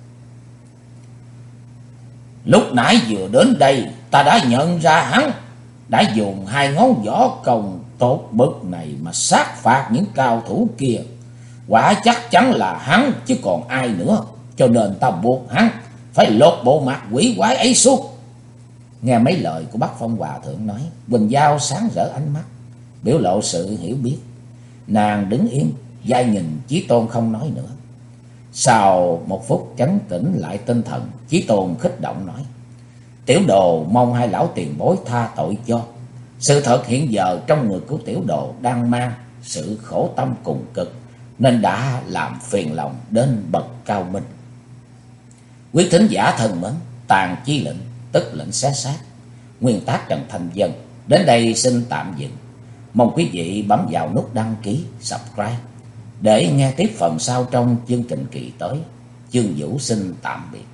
Lúc nãy vừa đến đây ta đã nhận ra hắn đã dùng hai ngón võ công tốt bậc này mà sát phạt những cao thủ kia. Quả chắc chắn là hắn chứ còn ai nữa, cho nên ta buộc hắn phải lột bộ mặt quỷ quái ấy xuống. Nghe mấy lời của Bắc Phong Hòa Thượng nói, Quỳnh Giao sáng rỡ ánh mắt, biểu lộ sự hiểu biết. Nàng đứng yên, dai nhìn Chí Tôn không nói nữa. Sau một phút trấn tĩnh lại tinh thần, Chí Tôn khích động nói: tiểu đồ mong hai lão tiền bối tha tội cho. Sự thật hiện giờ trong người của tiểu đồ đang mang sự khổ tâm cùng cực, nên đã làm phiền lòng đến bậc cao minh. Quý thính giả thân mến, Tàn Chi Lệnh tức lệnh xé xác, nguyên tác Trần Thanh Dân đến đây xin tạm dừng. Mong quý vị bấm vào nút đăng ký, subscribe để nghe tiếp phần sau trong chương trình kỳ tới. Chương Vũ xin tạm biệt.